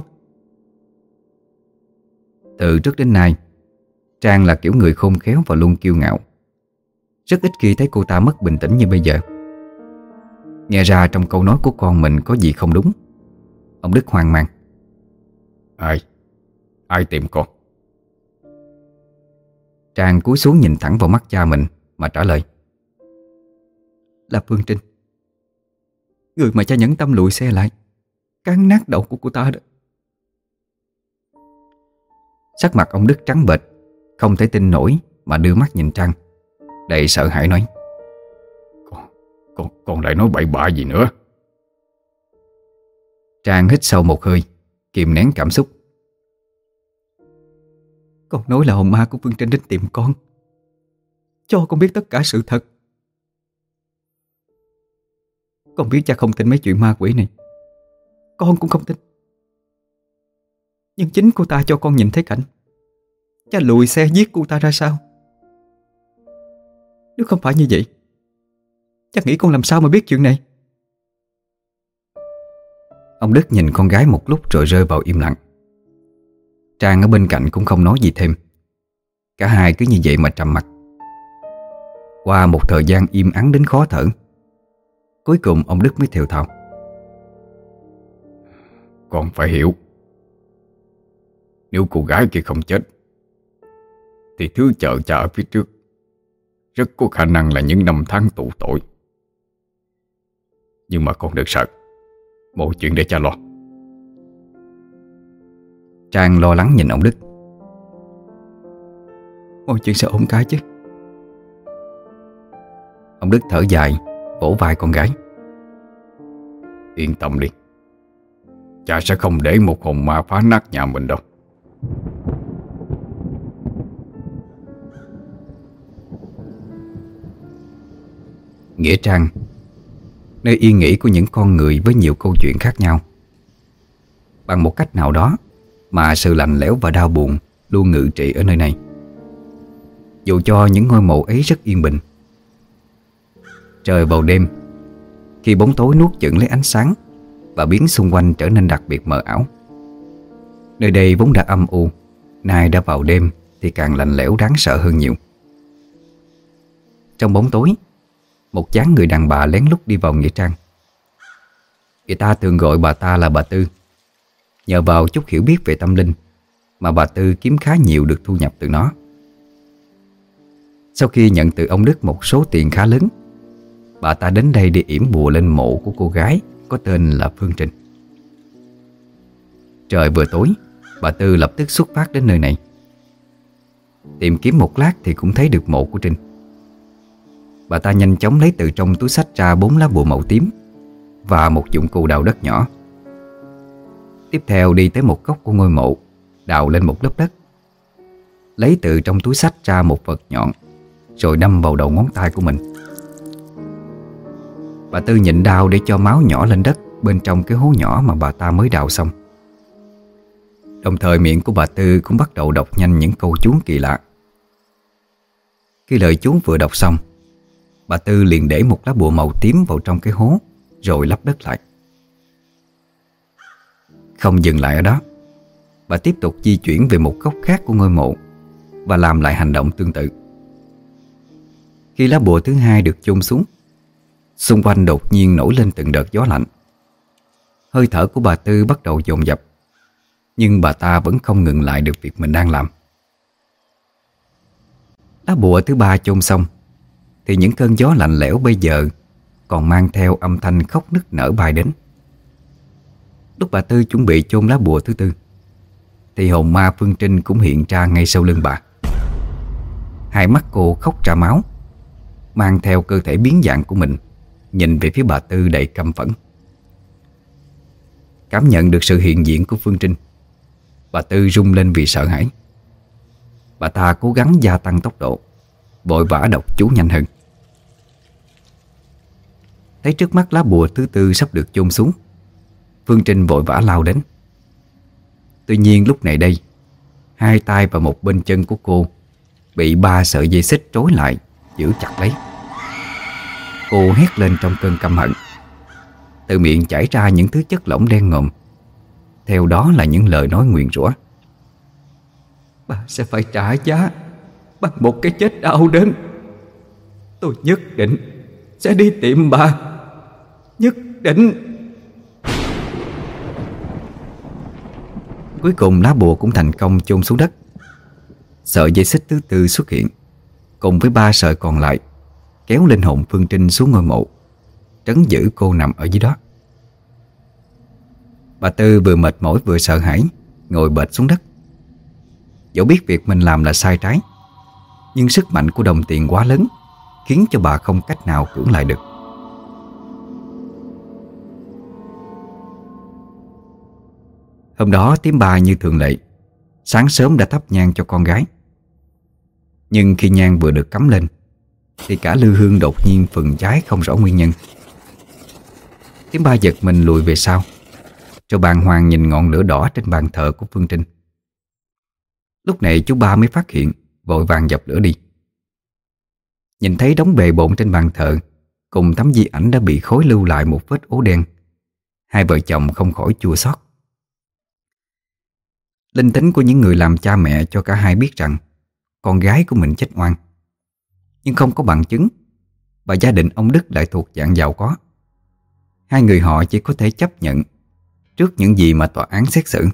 Từ trước đến nay, Trang là kiểu người khôn khéo và luôn kiêu ngạo. Rất ít khi thấy cô ta mất bình tĩnh như bây giờ. Nghe ra trong câu nói của con mình có gì không đúng. Ông Đức hoang mang. Ai tìm con? Trang cúi xuống nhìn thẳng vào mắt cha mình mà trả lời: "Là Phương Trinh, người mà cha nhẫn tâm lùi xe lại, cán nát đầu của cô ta đó." Sắc mặt ông Đức trắng bệch, không thể tin nổi mà đưa mắt nhìn Trang, đầy sợ hãi nói: Con lại nói bậy bạ gì nữa? Trang hít sâu một hơi, kìm nén cảm xúc. "Con nói là hồn ma của Phương Trinh đến tìm con, cho con biết tất cả sự thật. Con biết cha không tin mấy chuyện ma quỷ này, con cũng không tin. Nhưng chính cô ta cho con nhìn thấy cảnh cha lùi xe giết cô ta ra sao. Nếu không phải như vậy, cha nghĩ con làm sao mà biết chuyện này?" Ông Đức nhìn con gái một lúc rồi rơi vào im lặng. Trang ở bên cạnh cũng không nói gì thêm. Cả hai cứ như vậy mà trầm mặc. Qua một thời gian im ắng đến khó thở, cuối cùng ông Đức mới thều thào: Con phải hiểu, nếu cô gái kia không chết thì thứ chờ cha ở phía trước rất có khả năng là những năm tháng tù tội. Nhưng mà con đừng sợ, mọi chuyện để cha lo. Trang lo lắng nhìn ông Đức. "Mọi chuyện sẽ ổn cả chứ?" Ông Đức thở dài, vỗ vai con gái. Yên tâm đi, cha sẽ không để một hồn ma phá nát nhà mình đâu. Nghĩa trang, nơi yên nghỉ của những con người với nhiều câu chuyện khác nhau. Bằng một cách nào đó mà sự lạnh lẽo và đau buồn luôn ngự trị ở nơi này, dù cho những ngôi mộ ấy rất yên bình. Trời vào đêm, khi bóng tối nuốt chửng lấy ánh sáng và biến xung quanh trở nên đặc biệt mờ ảo. Nơi đây vốn đã âm u, nay đã vào đêm thì càng lạnh lẽo đáng sợ hơn nhiều. Trong bóng tối, một dáng người đàn bà lén lút đi vào nghĩa trang. Người ta thường gọi bà ta là bà Tư. Nhờ vào chút hiểu biết về tâm linh mà bà Tư kiếm khá nhiều được thu nhập từ nó. Sau khi nhận từ ông Đức một số tiền khá lớn, bà ta đến đây để yểm bùa lên mộ của cô gái có tên là Phương Trinh. Trời vừa tối, bà Tư lập tức xuất phát đến nơi này. Tìm kiếm một lát thì cũng thấy được mộ của Trinh. bà ta nhanh chóng lấy từ trong túi xách ra 4 lá bùa màu tím và một dụng cụ đào đất nhỏ. Tiếp theo đi tới một góc của ngôi mộ, đào lên một lớp đất, lấy từ trong túi xách ra một vật nhọn, rồi đâm vào đầu ngón tay của mình. Bà Tư nhịn đau để cho máu nhỏ lên đất bên trong cái hố nhỏ mà bà ta mới đào xong. Đồng thời miệng của bà Tư cũng bắt đầu đọc nhanh những câu chú kỳ lạ. Khi lời chú vừa đọc xong, bà Tư liền để một lá bùa màu tím vào trong cái hố, rồi lấp đất lại. Không dừng lại ở đó, bà tiếp tục di chuyển về một góc khác của ngôi mộ và làm lại hành động tương tự. Khi lá bùa thứ hai được chôn xuống, xung quanh đột nhiên nổi lên từng đợt gió lạnh. Hơi thở của bà Tư bắt đầu dồn dập, nhưng bà ta vẫn không ngừng lại được việc mình đang làm. Lá bùa thứ ba chôn xong thì những cơn gió lạnh lẽo bây giờ còn mang theo âm thanh khóc nức nở bay đến. Lúc bà Tư chuẩn bị chôn lá bùa thứ tư thì hồn ma Phương Trinh cũng hiện ra ngay sau lưng bà. Hai mắt cô khóc ra máu, mang theo cơ thể biến dạng của mình, nhìn về phía bà Tư đầy căm phẫn. Cảm nhận được sự hiện diện của Phương Trinh, bà Tư rung lên vì sợ hãi. Bà ta cố gắng gia tăng tốc độ, vội vã đọc chú nhanh hơn. Thấy trước mắt lá bùa thứ tư sắp được chôn xuống, Phương Trinh vội vã lao đến. Tuy nhiên lúc này đây, hai tay và một bên chân của cô bị 3 sợi dây xích trói lại, giữ chặt lấy. Cô hét lên trong cơn căm hận. Từ miệng chảy ra những thứ chất lỏng đen ngòm, theo đó là những lời nói nguyền rủa. Bà sẽ phải trả giá bằng một cái chết đau đớn. Tôi nhất định sẽ đi tìm bà, nhất định. Cuối cùng lá bùa cũng thành công chôn xuống đất. Sợi dây xích thứ tư xuất hiện, cùng với 3 sợi còn lại kéo linh hồn Phương Trinh xuống ngôi mộ, trấn giữ cô nằm ở dưới đó. Bà Tư vừa mệt mỏi vừa sợ hãi, ngồi bệt xuống đất. Dẫu biết việc mình làm là sai trái, nhưng sức mạnh của đồng tiền quá lớn, khiến cho bà không cách nào cưỡng lại được. Hôm đó Tím Ba như thường lệ, sáng sớm đã thắp nhang cho con gái. Nhưng khi nhang vừa được cắm lên thì cả lư hương đột nhiên phừng cháy không rõ nguyên nhân. Tím Ba giật mình lùi về sau, rồi bàng hoàng nhìn ngọn lửa đỏ trên bàn thờ của Phương Trinh. Lúc này chú Ba mới phát hiện, vội vàng dập lửa đi. Nhìn thấy đống bề bộn trên bàn thờ cùng tấm di ảnh đã bị khối lưu lại một vết ố đen, hai vợ chồng không khỏi chua xót. Linh tính của những người làm cha mẹ cho cả hai biết rằng con gái của mình chết oan, nhưng không có bằng chứng, và gia đình ông Đức lại thuộc dạng giàu có. Hai người họ chỉ có thể chấp nhận trước những gì mà tòa án xét xử.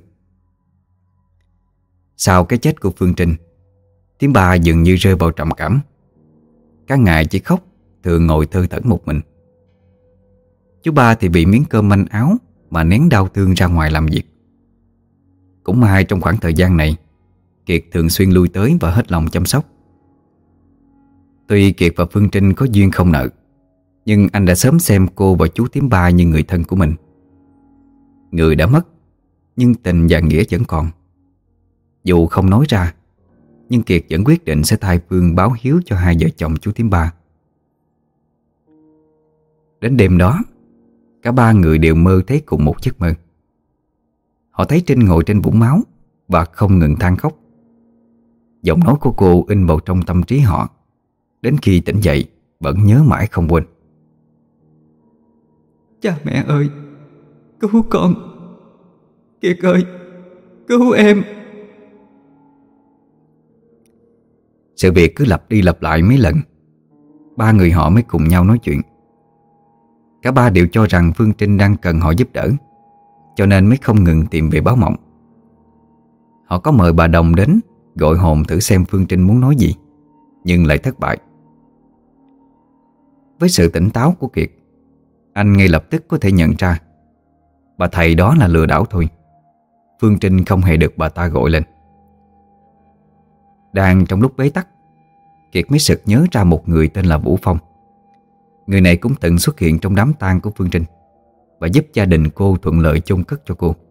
Sau cái chết của Phương Trinh, Tím Ba dường như rơi vào trầm cảm. Cả ngày chỉ khóc, thường ngồi thơ thẩn một mình. Chú Ba thì vì miếng cơm manh áo mà nén đau thương ra ngoài làm việc. Cũng may trong khoảng thời gian này, Kiệt thường xuyên lui tới và hết lòng chăm sóc. Tuy Kiệt và Phương Trinh có duyên không nợ, nhưng anh đã sớm xem cô và chú Tím Ba như người thân của mình. Người đã mất, nhưng tình và nghĩa vẫn còn. Dù không nói ra, nhưng Kiệt vẫn quyết định sẽ thay Phương báo hiếu cho hai vợ chồng chú Tím Ba. Đến đêm đó, cả ba người đều mơ thấy cùng một giấc mơ. Họ thấy Trinh ngồi trên vũng máu và không ngừng than khóc. Giọng nói của cô in vào trong tâm trí họ, đến khi tỉnh dậy vẫn nhớ mãi không quên. Cha mẹ ơi, cứu con. Kiệt ơi, cứu em. Sự việc cứ lặp đi lặp lại mấy lần, ba người họ mới cùng nhau nói chuyện. Cả ba đều cho rằng Phương Trinh đang cần họ giúp đỡ, cho nên mới không ngừng tìm về báo mộng. Họ có mời bà Đồng đến gọi hồn thử xem Phương Trinh muốn nói gì, nhưng lại thất bại. Với sự tỉnh táo của Kiệt, anh ngay lập tức có thể nhận ra bà thầy đó là lừa đảo thôi. Phương Trinh không hề được bà ta gọi lên. Đang trong lúc bế tắc, Kiệt mới sực nhớ ra một người tên là Vũ Phong. Người này cũng từng xuất hiện trong đám tang của Phương Trinh và giúp gia đình cô thuận lợi chôn cất cho cô.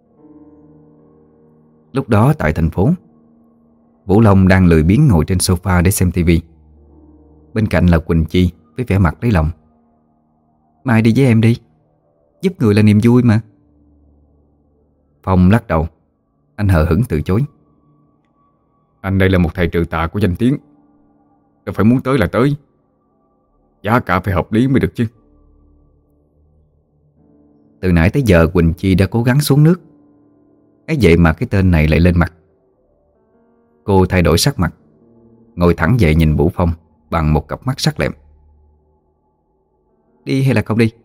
Lúc đó tại thành phố, Vũ Long đang lười biếng ngồi trên sofa để xem tivi. Bên cạnh là Quỳnh Chi với vẻ mặt lấy lòng. Mai đi với em đi, giúp người là niềm vui mà. Phong lắc đầu. Anh hờ hững từ chối. Anh đây là một thầy trừ tà của danh tiếng, đâu phải muốn tới là tới. Giá cả phải hợp lý mới được chứ. Từ nãy tới giờ Quỳnh Chi đã cố gắng xuống nước, ấy vậy mà cái tên này lại lên mặt. Cô thay đổi sắc mặt, ngồi thẳng dậy nhìn Vũ Phong bằng một cặp mắt sắc lẹm. Đi hay là không đi?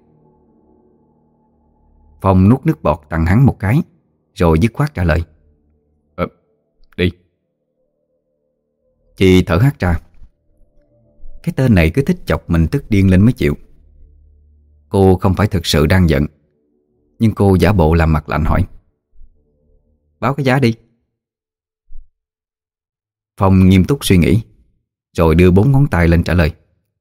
Phong nuốt nước bọt tặng hắn một cái, rồi dứt khoát trả lời. Đi. Chi thở hắt ra. Cái tên này cứ thích chọc mình tức điên lên mới chịu. Cô không phải thực sự đang giận, nhưng cô giả bộ làm mặt lạnh hỏi. Báo cái giá đi. Phong nghiêm túc suy nghĩ, rồi đưa 4 ngón tay lên trả lời.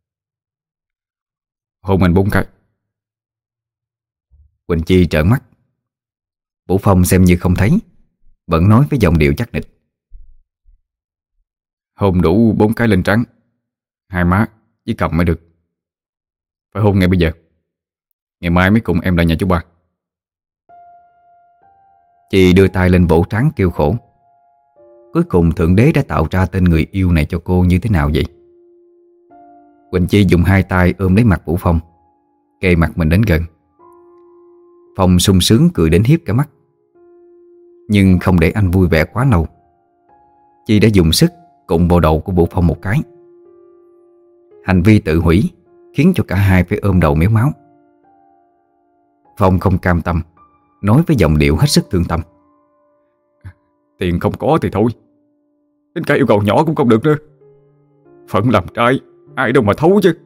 Hôn mình 4 cái. Quỳnh Chi trợn mắt. Vũ Phong xem như không thấy, vẫn nói với giọng điệu chắc nịch. Hôn đủ 4 cái lên trán, 2 má với cầm mới được. Phải hôn ngay bây giờ. Ngày mai mới cùng em lại nhà chú ba. Chị đưa tay lên vỗ trán kêu khổ. Cuối cùng Thượng Đế đã tạo ra tên người yêu này cho cô như thế nào vậy? Quỳnh Chi dùng 2 tay ôm lấy mặt Vũ Phong, kề mặt mình đến gần. Phong sung sướng cười đến hiếp cả mắt. Nhưng không để anh vui vẻ quá lâu, Chi đã dùng sức cụng vào đầu của Vũ Phong một cái. Hành vi tự hủy khiến cho cả hai phải ôm đầu méo máu. Phong không cam tâm, nói với giọng điệu hết sức thương tâm. Tiền không có thì thôi, đến cả yêu cầu nhỏ cũng không được nữa. Phận làm trai ai đâu mà thấu chứ.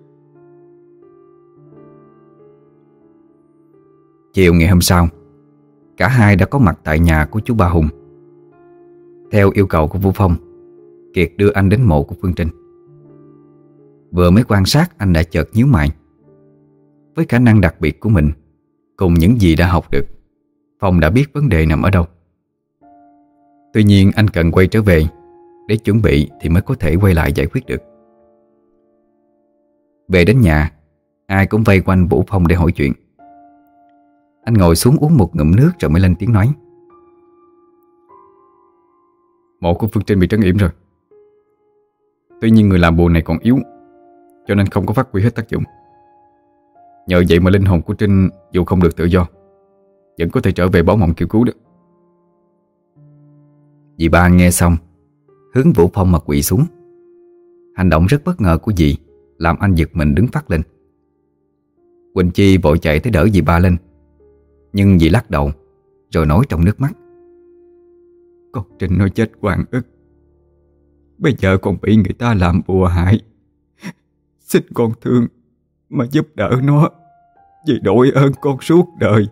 Chiều ngày hôm sau, cả hai đã có mặt tại nhà của chú Ba Hùng. Theo yêu cầu của Vũ Phong, Kiệt đưa anh đến mộ của Phương Trinh. Vừa mới quan sát anh đã chợt nhíu mày. Với khả năng đặc biệt của mình cùng những gì đã học được, Phong đã biết vấn đề nằm ở đâu. Tuy nhiên anh cần quay trở về để chuẩn bị thì mới có thể quay lại giải quyết được. Về đến nhà, ai cũng vây quanh Vũ Phong để hỏi chuyện. Anh ngồi xuống uống một ngụm nước rồi mới lên tiếng nói. Mộ của Phương Trinh bị trấn yểm rồi. Tuy nhiên người làm bùa này còn yếu, cho nên không có phát huy hết tác dụng. Nhờ vậy mà linh hồn của Trinh dù không được tự do, vẫn có thể trở về báo mộng kêu cứu được. Dì ba nghe xong, hướng Vũ Phong mà quỵ xuống. Hành động rất bất ngờ của dì làm anh giật mình đứng phát lên. Quỳnh Chi vội chạy tới đỡ dì ba lên, nhưng dì lắc đầu rồi nói trong nước mắt. Con Trinh nó chết oan ức, bây giờ còn bị người ta làm bùa hại. Xin con thương mà giúp đỡ nó, vì đội ơn con suốt đời.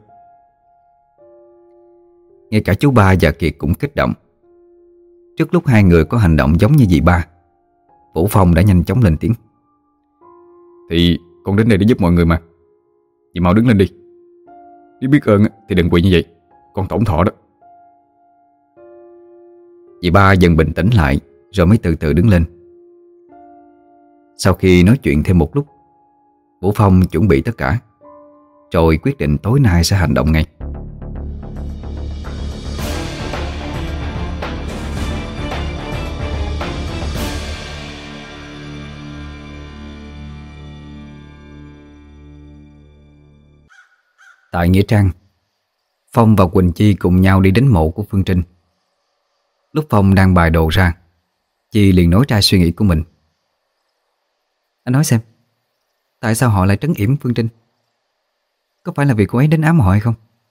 Ngay cả chú ba và Kiệt cũng kích động. Trước lúc hai người có hành động giống như dì ba, Vũ Phong đã nhanh chóng lên tiếng. Thì con đến đây để giúp mọi người mà. Dì mau đứng lên đi. Nếu biết ơn thì đừng quỳ như vậy, con tổn thọ đó. Dì ba dần bình tĩnh lại rồi mới từ từ đứng lên. Sau khi nói chuyện thêm một lúc, Vũ Phong chuẩn bị tất cả, rồi quyết định tối nay sẽ hành động ngay. Tại Nghĩa Trang, Phong và Quỳnh Chi cùng nhau đi đến mộ của Phương Trinh. Lúc Phong đang bài đồ ra, Chi liền nói ra suy nghĩ của mình. Anh nói xem, tại sao họ lại trấn yểm Phương Trinh? Có phải là vì cô ấy đến ám họ hay không?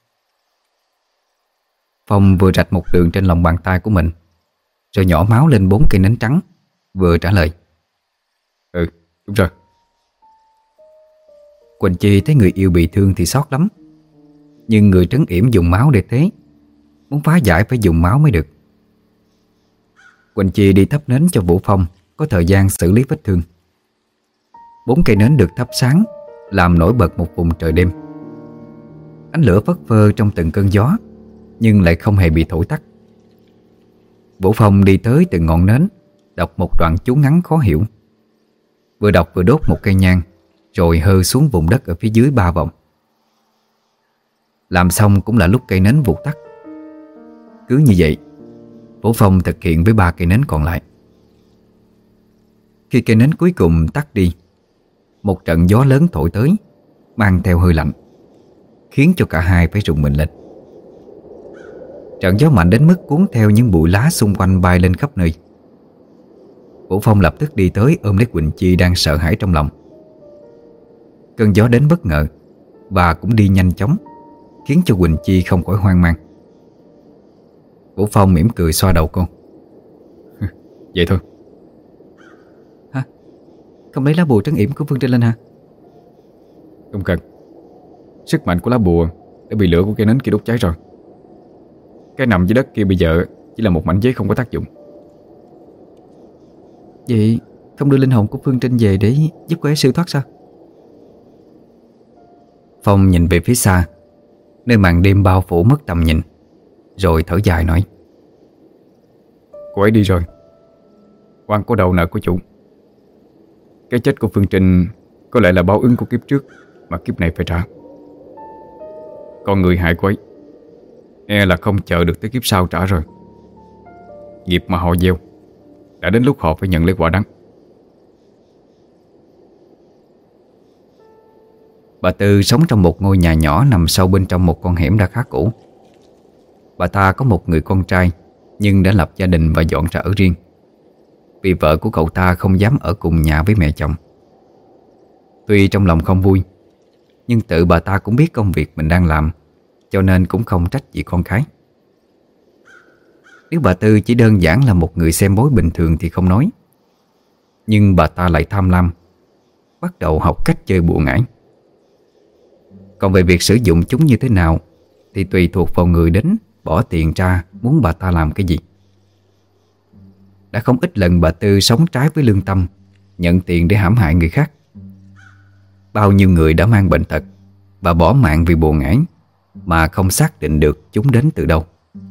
Phong vừa rạch một đường trên lòng bàn tay của mình, rồi nhỏ máu lên 4 cây nến trắng, vừa trả lời. Ừ, đúng rồi. Quỳnh Chi thấy người yêu bị thương thì xót lắm, nhưng người trấn yểm dùng máu để thế, muốn phá giải phải dùng máu mới được. Quỳnh Chi đi thắp nến cho Vũ Phong có thời gian xử lý vết thương. 4 cây nến được thắp sáng, làm nổi bật một vùng trời đêm. Ánh lửa phất phơ trong từng cơn gió, nhưng lại không hề bị thổi tắt. Vũ Phong đi tới từng ngọn nến, đọc một đoạn chú ngắn khó hiểu. Vừa đọc vừa đốt một cây nhang, rồi hơ xuống vùng đất ở phía dưới 3 vòng. Làm xong cũng là lúc cây nến vụt tắt. Cứ như vậy, Vũ Phong thực hiện với 3 cây nến còn lại. Khi cây nến cuối cùng tắt đi, một trận gió lớn thổi tới, mang theo hơi lạnh, khiến cho cả hai phải rùng mình lên. Trận gió mạnh đến mức cuốn theo những bụi lá xung quanh bay lên khắp nơi. Vũ Phong lập tức đi tới ôm lấy Quỳnh Chi đang sợ hãi trong lòng. Cơn gió đến bất ngờ và cũng đi nhanh chóng, khiến cho Quỳnh Chi không khỏi hoang mang. Vũ Phong mỉm cười xoa đầu cô. Vậy thôi. Hả? Không lấy lá bùa trấn yểm của Phương Trinh lên hả? Không cần. Sức mạnh của lá bùa đã bị lửa của cây nến kia đốt cháy rồi. Cái nằm dưới đất kia bây giờ chỉ là một mảnh giấy không có tác dụng. Vậy không đưa linh hồn của Phương Trinh về để giúp cô ấy siêu thoát sao? Phong nhìn về phía xa, nơi màn đêm bao phủ mất tầm nhìn, rồi thở dài nói: Cô ấy đi rồi, oan có đầu nợ của chủ. Cái chết của Phương Trinh có lẽ là báo ứng của kiếp trước mà kiếp này phải trả. Con người hại cô ấy e là không chờ được tới kiếp sau trả rồi. Nghiệp mà họ gieo, đã đến lúc họ phải nhận lấy quả đắng. Bà Tư sống trong một ngôi nhà nhỏ nằm sâu bên trong một con hẻm đã khá cũ. Bà ta có một người con trai, nhưng đã lập gia đình và dọn ra ở riêng, vì vợ của cậu ta không dám ở cùng nhà với mẹ chồng. Tuy trong lòng không vui, nhưng tự bà ta cũng biết công việc mình đang làm, cho nên cũng không trách gì con cái. Nếu bà Tư chỉ đơn giản là một người xem bói bình thường thì không nói, nhưng bà ta lại tham lam, bắt đầu học cách chơi bùa ngải. Còn về việc sử dụng chúng như thế nào thì tùy thuộc vào người đến bỏ tiền ra muốn bà ta làm cái gì. Đã không ít lần bà Tư sống trái với lương tâm, nhận tiền để hãm hại người khác. Bao nhiêu người đã mang bệnh tật và bỏ mạng vì bùa ngải mà không xác định được chúng đến từ đâu.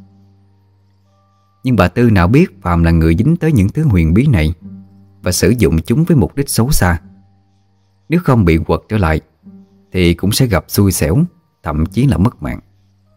Nhưng bà Tư nào biết phàm là người dính tới những thứ huyền bí này và sử dụng chúng với mục đích xấu xa, nếu không bị quật trở lại thì cũng sẽ gặp xui xẻo, thậm chí là mất mạng.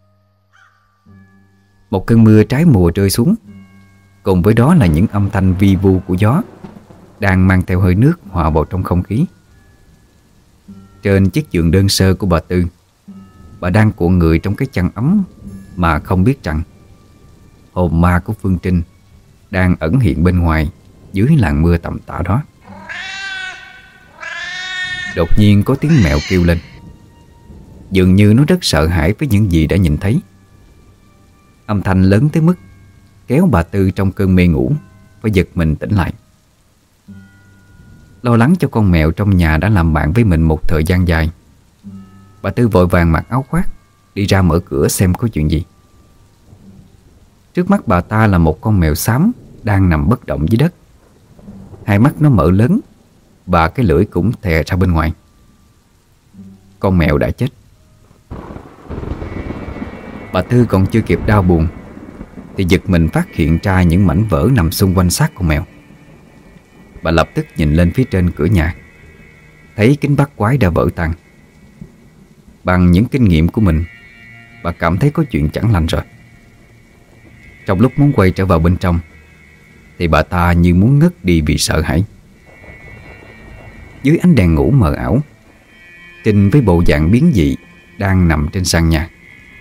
Một cơn mưa trái mùa rơi xuống, cùng với đó là những âm thanh vi vu của gió đang mang theo hơi nước hòa vào trong không khí. Trên chiếc giường đơn sơ của bà Tư, bà đang cuộn người trong cái chăn ấm mà không biết rằng hồn ma của Phương Trinh đang ẩn hiện bên ngoài dưới làn mưa tầm tã đó. Đột nhiên có tiếng mèo kêu lên, dường như nó rất sợ hãi với những gì đã nhìn thấy. Âm thanh lớn tới mức kéo bà Tư trong cơn mê ngủ phải giật mình tỉnh lại. Lo lắng cho con mèo trong nhà đã làm bạn với mình một thời gian dài, bà Tư vội vàng mặc áo khoác đi ra mở cửa xem có chuyện gì. Trước mắt bà ta là một con mèo xám đang nằm bất động dưới đất. Hai mắt nó mở lớn và cái lưỡi cũng thè ra bên ngoài. Con mèo đã chết. Bà Tư còn chưa kịp đau buồn thì giật mình phát hiện ra những mảnh vỡ nằm xung quanh xác con mèo. Bà lập tức nhìn lên phía trên cửa nhà, thấy kính bắt quái đã vỡ tan. Bằng những kinh nghiệm của mình, bà cảm thấy có chuyện chẳng lành rồi. Trong lúc muốn quay trở vào bên trong thì bà ta như muốn ngất đi vì sợ hãi. Dưới ánh đèn ngủ mờ ảo, Trinh với bộ dạng biến dị đang nằm trên sàn nhà.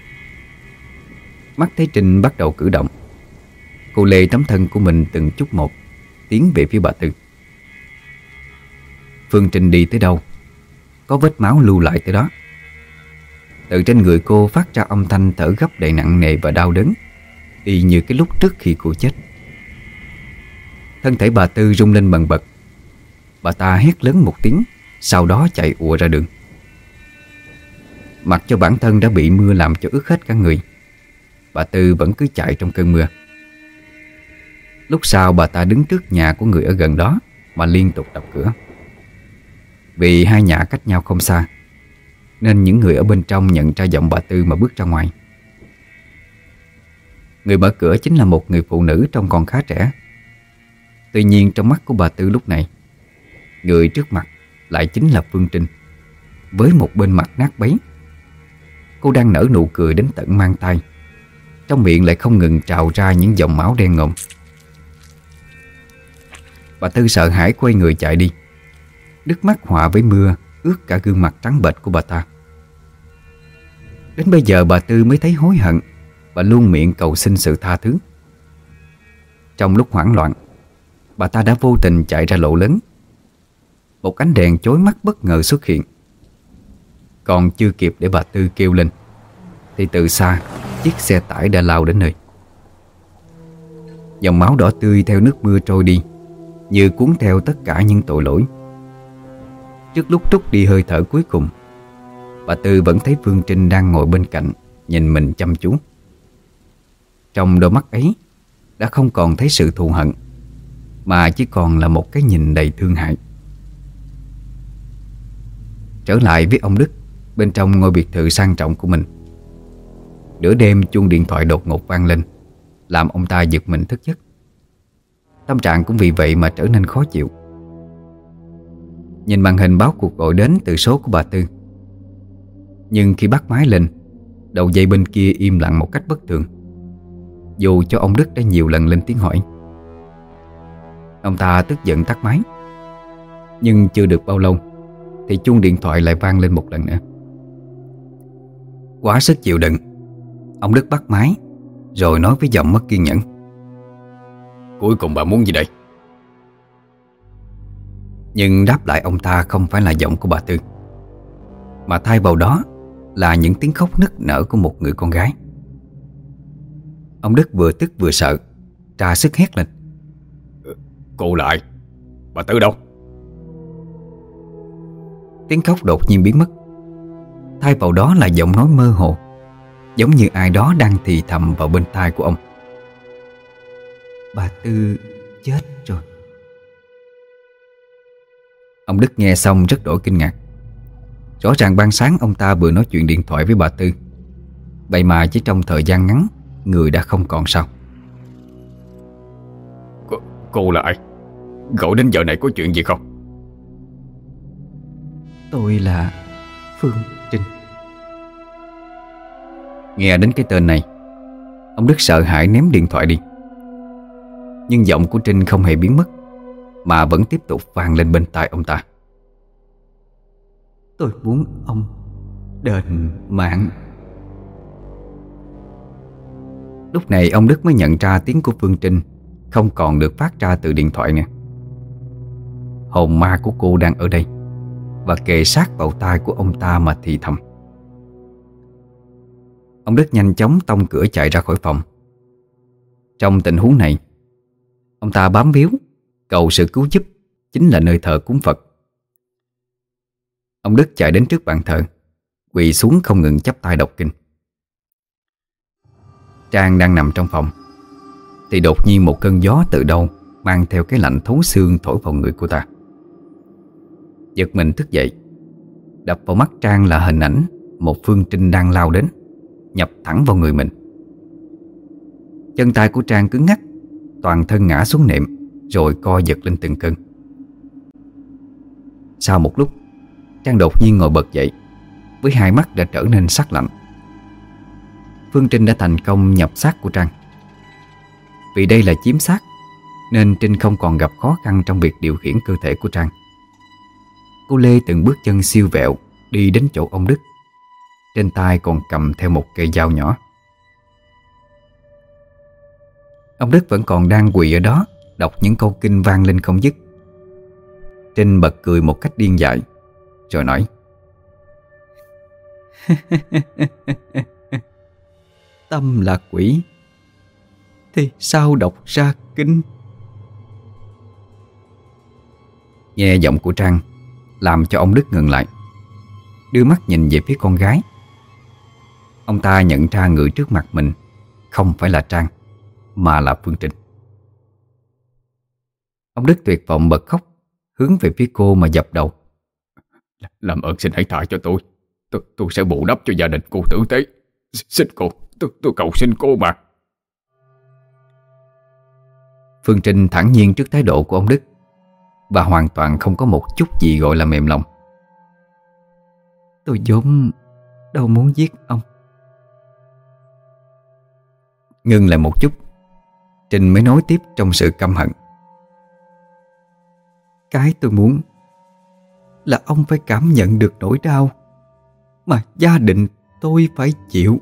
Mắt thấy Trinh bắt đầu cử động, cô lê tấm thân của mình từng chút một tiến về phía bà Tư. Phương Trinh đi tới đâu, có vết máu lưu lại tới đó. Từ trên người cô phát ra âm thanh thở gấp đầy nặng nề và đau đớn, y như cái lúc trước khi cô chết. Thân thể bà Tư rung lên bần bật. Bà ta hét lớn một tiếng, sau đó chạy ùa ra đường. Mặc cho bản thân đã bị mưa làm cho ướt hết cả người, bà Tư vẫn cứ chạy trong cơn mưa. Lúc sau bà ta đứng trước nhà của người ở gần đó mà liên tục đập cửa. Vì hai nhà cách nhau không xa, nên những người ở bên trong nhận ra giọng bà Tư mà bước ra ngoài. Người mở cửa chính là một người phụ nữ trông còn khá trẻ. Tuy nhiên trong mắt của bà Tư lúc này, người trước mặt lại chính là Phương Trinh, với một bên mặt nát bấy. Cô đang nở nụ cười đến tận mang tai, trong miệng lại không ngừng trào ra những dòng máu đen ngòm. Bà Tư sợ hãi quay người chạy đi. Nước mắt hòa với mưa ướt cả gương mặt trắng bệch của bà ta. Đến bây giờ bà Tư mới thấy hối hận và luôn miệng cầu xin sự tha thứ. Trong lúc hoảng loạn, bà ta đã vô tình chạy ra lộ lớn. Một ánh đèn chói mắt bất ngờ xuất hiện. Còn chưa kịp để bà Tư kêu lên thì từ xa chiếc xe tải đã lao đến nơi. Dòng máu đỏ tươi theo nước mưa trôi đi, như cuốn theo tất cả những tội lỗi. Trước lúc trút đi hơi thở cuối cùng, bà Tư vẫn thấy Phương Trinh đang ngồi bên cạnh, nhìn mình chăm chú. Trong đôi mắt ấy đã không còn thấy sự thù hận, mà chỉ còn là một cái nhìn đầy thương hại. Trở lại với ông Đức bên trong ngôi biệt thự sang trọng của mình, nửa đêm chuông điện thoại đột ngột vang lên, làm ông ta giật mình thức giấc. Tâm trạng cũng vì vậy mà trở nên khó chịu. Nhìn màn hình báo cuộc gọi đến từ số của bà Tư, nhưng khi bắt máy lên, đầu dây bên kia im lặng một cách bất thường, dù cho ông Đức đã nhiều lần lên tiếng hỏi. Ông ta tức giận tắt máy. Nhưng chưa được bao lâu thì chuông điện thoại lại vang lên một lần nữa. Quá sức chịu đựng, ông Đức bắt máy rồi nói với giọng mất kiên nhẫn: "Cuối cùng bà muốn gì đây?" Nhưng đáp lại ông ta không phải là giọng của bà Tư, mà thay vào đó là những tiếng khóc nức nở của một người con gái. Ông Đức vừa tức vừa sợ, ra sức hét lên: "Cô là ai? Bà Tư đâu?" Tiếng khóc đột nhiên biến mất, thay vào đó là giọng nói mơ hồ, giống như ai đó đang thì thầm vào bên tai của ông: "Bà Tư chết rồi." Ông Đức nghe xong rất đổi kinh ngạc. Rõ ràng ban sáng ông ta vừa nói chuyện điện thoại với bà Tư, vậy mà chỉ trong thời gian ngắn người đã không còn sao. Cô là ai? Gọi đến giờ này có chuyện gì không? Tôi là Phương Trinh. Nghe đến cái tên này, ông Đức sợ hãi ném điện thoại đi. Nhưng giọng của Trinh không hề biến mất, mà vẫn tiếp tục vang lên bên tai ông ta: "Tôi muốn ông đền mạng." Lúc này ông Đức mới nhận ra tiếng của Phương Trinh không còn được phát ra từ điện thoại nữa. Hồn ma của cô đang ở đây và kề sát vào tai của ông ta mà thì thầm. Ông Đức nhanh chóng tông cửa chạy ra khỏi phòng. Trong tình huống này, ông ta bám víu cầu sự cứu giúp chính là nơi thờ cúng Phật. Ông Đức chạy đến trước bàn thờ, quỳ xuống không ngừng chắp tay đọc kinh. Trang đang nằm trong phòng thì đột nhiên một cơn gió từ đâu mang theo cái lạnh thấu xương thổi vào người cô ta. Giật mình thức dậy, đập vào mắt Trang là hình ảnh một Phương Trinh đang lao đến, nhập thẳng vào người mình. Chân tay của Trang cứng ngắc, toàn thân ngã xuống nệm rồi co giật lên từng cơn. Sau một lúc, Trang đột nhiên ngồi bật dậy, với hai mắt đã trở nên sắc lạnh. Phương Trinh đã thành công nhập xác của Trang. Vì đây là chiếm xác, nên Trinh không còn gặp khó khăn trong việc điều khiển cơ thể của Trang. Cô lê từng bước chân siêu vẹo đi đến chỗ ông Đức, trên tay còn cầm theo một cây dao nhỏ. Ông Đức vẫn còn đang quỳ ở đó, đọc những câu kinh vang lên không dứt. Trinh bật cười một cách điên dại, rồi nói: "Tâm là quỷ thì sao đọc ra kinh?" Nghe giọng của Trang làm cho ông Đức ngừng lại, đưa mắt nhìn về phía con gái. Ông ta nhận ra người trước mặt mình không phải là Trang, mà là Phương Trinh. Ông Đức tuyệt vọng bật khóc, hướng về phía cô mà dập đầu: Làm ơn xin hãy tha cho tôi. Tôi sẽ bù đắp cho gia đình cô tử tế. Xin cô, tôi cầu xin cô mà. Phương Trinh thản nhiên trước thái độ của ông Đức và hoàn toàn không có một chút gì gọi là mềm lòng. Tôi vốn đâu muốn giết ông. Ngưng lại một chút, Trinh mới nói tiếp trong sự căm hận. Cái tôi muốn là ông phải cảm nhận được nỗi đau mà gia đình tôi phải chịu.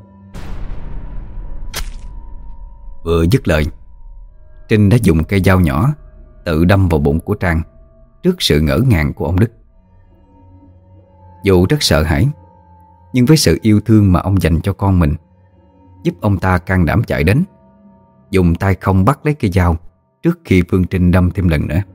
Vừa dứt lời, Trinh đã dùng cây dao nhỏ tự đâm vào bụng của Trang trước sự ngỡ ngàng của ông Đức. Dù rất sợ hãi, nhưng với sự yêu thương mà ông dành cho con mình, giúp ông ta can đảm chạy đến, dùng tay không bắt lấy cây dao trước khi Phương Trinh đâm thêm lần nữa.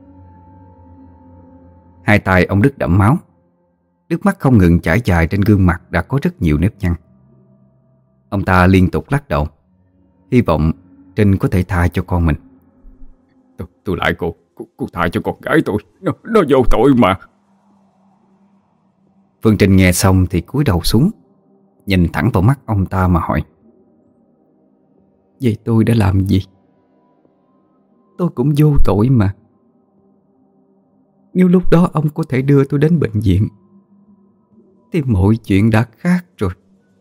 Hai tay ông Đức đẫm máu, nước mắt không ngừng chảy dài trên gương mặt đã có rất nhiều nếp nhăn. Ông ta liên tục lắc đầu, hy vọng Trinh có thể tha cho con mình. Tôi lại cô tha cho con gái tôi. Nó vô tội mà. Phương Trinh nghe xong thì cúi đầu xuống, nhìn thẳng vào mắt ông ta mà hỏi. Vậy tôi đã làm gì? Tôi cũng vô tội mà. Nếu lúc đó ông có thể đưa tôi đến bệnh viện thì mọi chuyện đã khác rồi.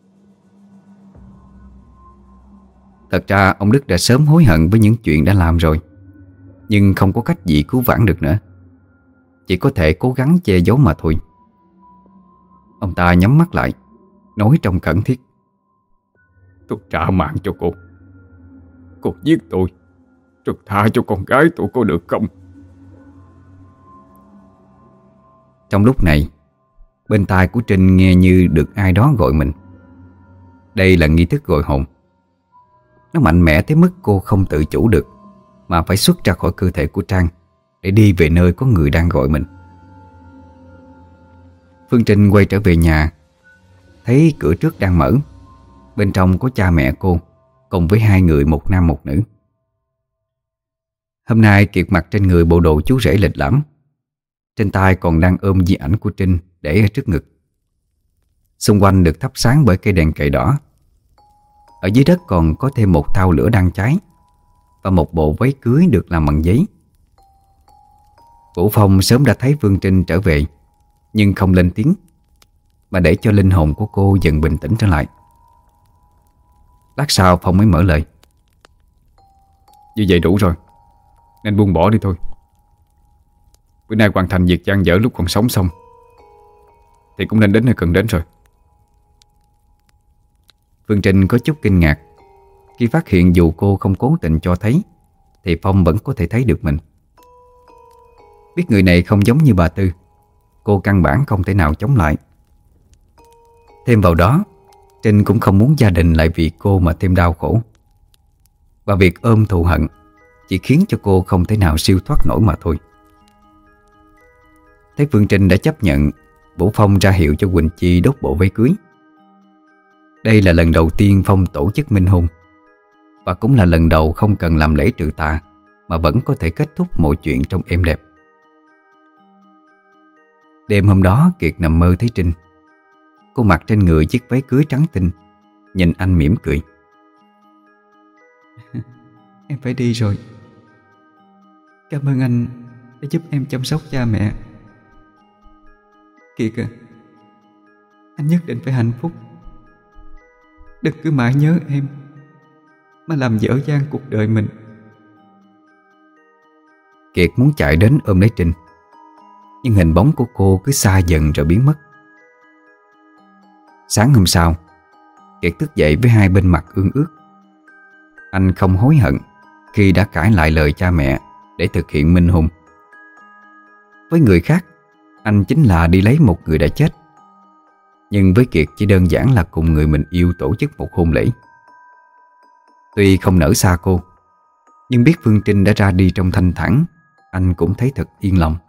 Thật ra ông Đức đã sớm hối hận với những chuyện đã làm rồi, nhưng không có cách gì cứu vãn được nữa, chỉ có thể cố gắng che giấu mà thôi. Ông ta nhắm mắt lại, nói trong khẩn thiết. Tôi trả mạng cho cô. Cô giết tôi rồi tha cho con gái tôi có được không? Trong lúc này, bên tai của Trinh nghe như được ai đó gọi mình. Đây là nghi thức gọi hồn. Nó mạnh mẽ tới mức cô không tự chủ được mà phải xuất ra khỏi cơ thể của Trang để đi về nơi có người đang gọi mình. Phương Trinh quay trở về nhà, thấy cửa trước đang mở. Bên trong có cha mẹ cô cùng với hai người, một nam một nữ. Hôm nay Kiệt mặc trên người bộ đồ chú rể lịch lãm, trên tay còn đang ôm di ảnh của Trinh để ở trước ngực. Xung quanh được thắp sáng bởi cây đèn cầy đỏ. Ở dưới đất còn có thêm một thau lửa đang cháy và một bộ váy cưới được làm bằng giấy. Vũ Phong sớm đã thấy Phương Trinh trở về, nhưng không lên tiếng, mà để cho linh hồn của cô dần bình tĩnh trở lại. Lát sau Phong mới mở lời. Như vậy đủ rồi, nên buông bỏ đi thôi. Bữa nay hoàn thành việc dang dở lúc còn sống xong thì cũng nên đến nơi cần đến rồi. Phương Trinh có chút kinh ngạc khi phát hiện dù cô không cố tình cho thấy thì Phong vẫn có thể thấy được mình. Biết người này không giống như bà Tư, cô căn bản không thể nào chống lại. Thêm vào đó, Trinh cũng không muốn gia đình lại vì cô mà thêm đau khổ. Và việc ôm thù hận chỉ khiến cho cô không thể nào siêu thoát nổi mà thôi. Thấy Phương Trinh đã chấp nhận, Vũ Phong ra hiệu cho Quỳnh Chi đốt bộ váy cưới. Đây là lần đầu tiên Phong tổ chức minh hôn, và cũng là lần đầu không cần làm lễ trừ tà mà vẫn có thể kết thúc mọi chuyện trong êm đẹp. Đêm hôm đó Kiệt nằm mơ thấy Trinh. Cô mặc trên người chiếc váy cưới trắng tinh, nhìn anh mỉm cười. Em phải đi rồi. Cảm ơn anh đã giúp em chăm sóc cha mẹ. Kiệt à, anh nhất định phải hạnh phúc. Đừng cứ mãi nhớ em mà làm dở dang cuộc đời mình. Kiệt muốn chạy đến ôm lấy Trinh, nhưng hình bóng của cô cứ xa dần rồi biến mất. Sáng hôm sau, Kiệt thức dậy với hai bên mặt ương ướt. Anh không hối hận khi đã cãi lại lời cha mẹ để thực hiện minh hôn. Với người khác, anh chính là đi lấy một người đã chết. Nhưng với Kiệt chỉ đơn giản là cùng người mình yêu tổ chức một hôn lễ. Tuy không nỡ xa cô, nhưng biết Phương Trinh đã ra đi trong thanh thản, anh cũng thấy thật yên lòng.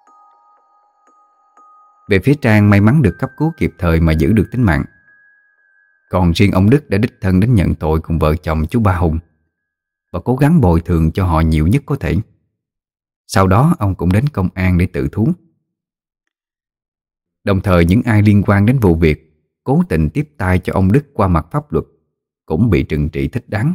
Về phía Trang may mắn được cấp cứu kịp thời mà giữ được tính mạng. Còn riêng ông Đức đã đích thân đến nhận tội cùng vợ chồng chú Ba Hùng và cố gắng bồi thường cho họ nhiều nhất có thể. Sau đó ông cũng đến công an để tự thú. Đồng thời những ai liên quan đến vụ việc cố tình tiếp tay cho ông Đức qua mặt pháp luật cũng bị trừng trị thích đáng.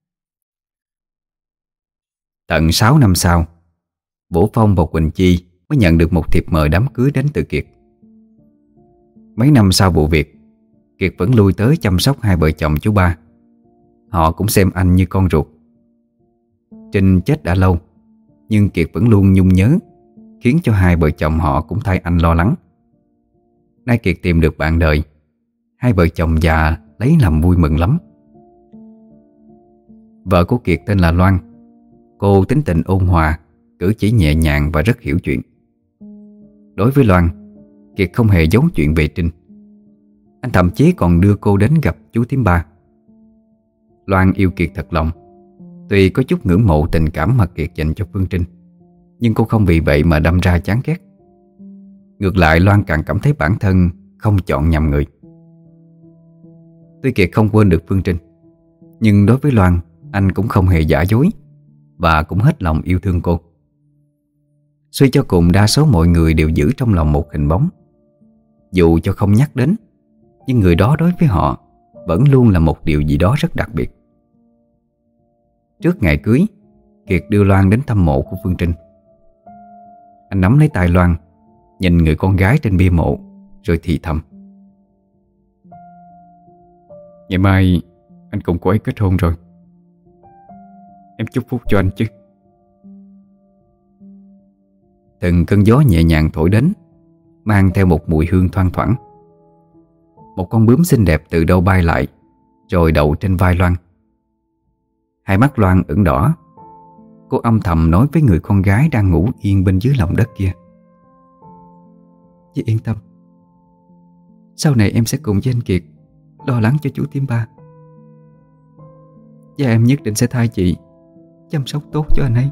Tận 6 năm sau, Vũ Phong và Quỳnh Chi mới nhận được một thiệp mời đám cưới đến từ Kiệt. Mấy năm sau vụ việc, Kiệt vẫn lui tới chăm sóc hai vợ chồng chú ba. Họ cũng xem anh như con ruột. Trinh chết đã lâu, nhưng Kiệt vẫn luôn nhung nhớ, khiến cho hai vợ chồng họ cũng thay anh lo lắng. Nay Kiệt tìm được bạn đời, hai vợ chồng già lấy làm vui mừng lắm. Vợ của Kiệt tên là Loan. Cô tính tình ôn hòa, cử chỉ nhẹ nhàng và rất hiểu chuyện. Đối với Loan, Kiệt không hề giấu chuyện về Trinh. Anh thậm chí còn đưa cô đến gặp chú thím ba. Loan yêu Kiệt thật lòng. Tuy có chút ngưỡng mộ tình cảm mà Kiệt dành cho Phương Trinh, nhưng cô không vì vậy mà đâm ra chán ghét. Ngược lại, Loan càng cảm thấy bản thân không chọn nhầm người. Tuy Kiệt không quên được Phương Trinh, nhưng đối với Loan, anh cũng không hề giả dối và cũng hết lòng yêu thương cô. Suy cho cùng, đa số mọi người đều giữ trong lòng một hình bóng. Dù cho không nhắc đến, nhưng người đó đối với họ vẫn luôn là một điều gì đó rất đặc biệt. Trước ngày cưới, Kiệt đưa Loan đến thăm mộ của Phương Trinh. Anh nắm lấy tay Loan, nhìn người con gái trên bia mộ, rồi thì thầm: Ngày mai anh cùng cô ấy kết hôn rồi. Em chúc phúc cho anh chứ. Từng cơn gió nhẹ nhàng thổi đến, mang theo một mùi hương thoang thoảng. Một con bướm xinh đẹp từ đâu bay lại, rồi đậu trên vai Loan. Hai mắt Loan ửng đỏ. Cô âm thầm nói với người con gái đang ngủ yên bên dưới lòng đất kia: Chị yên tâm, sau này em sẽ cùng với anh Kiệt lo lắng cho chú thím ba. Và em nhất định sẽ thay chị chăm sóc tốt cho anh ấy.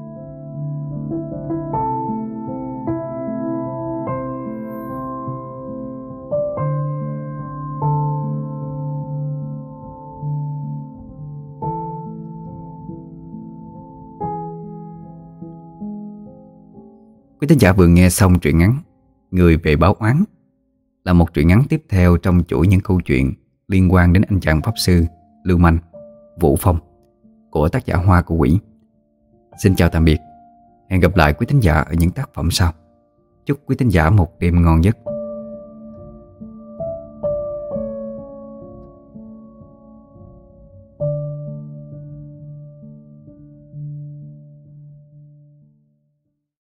Quý thính giả vừa nghe xong truyện ngắn Người về báo oán, là một truyện ngắn tiếp theo trong chuỗi những câu chuyện liên quan đến anh chàng pháp sư lưu manh Vũ Phong của tác giả Hoa của Quỷ. Xin chào tạm biệt. Hẹn gặp lại quý thính giả ở những tác phẩm sau. Chúc quý thính giả một đêm ngon giấc.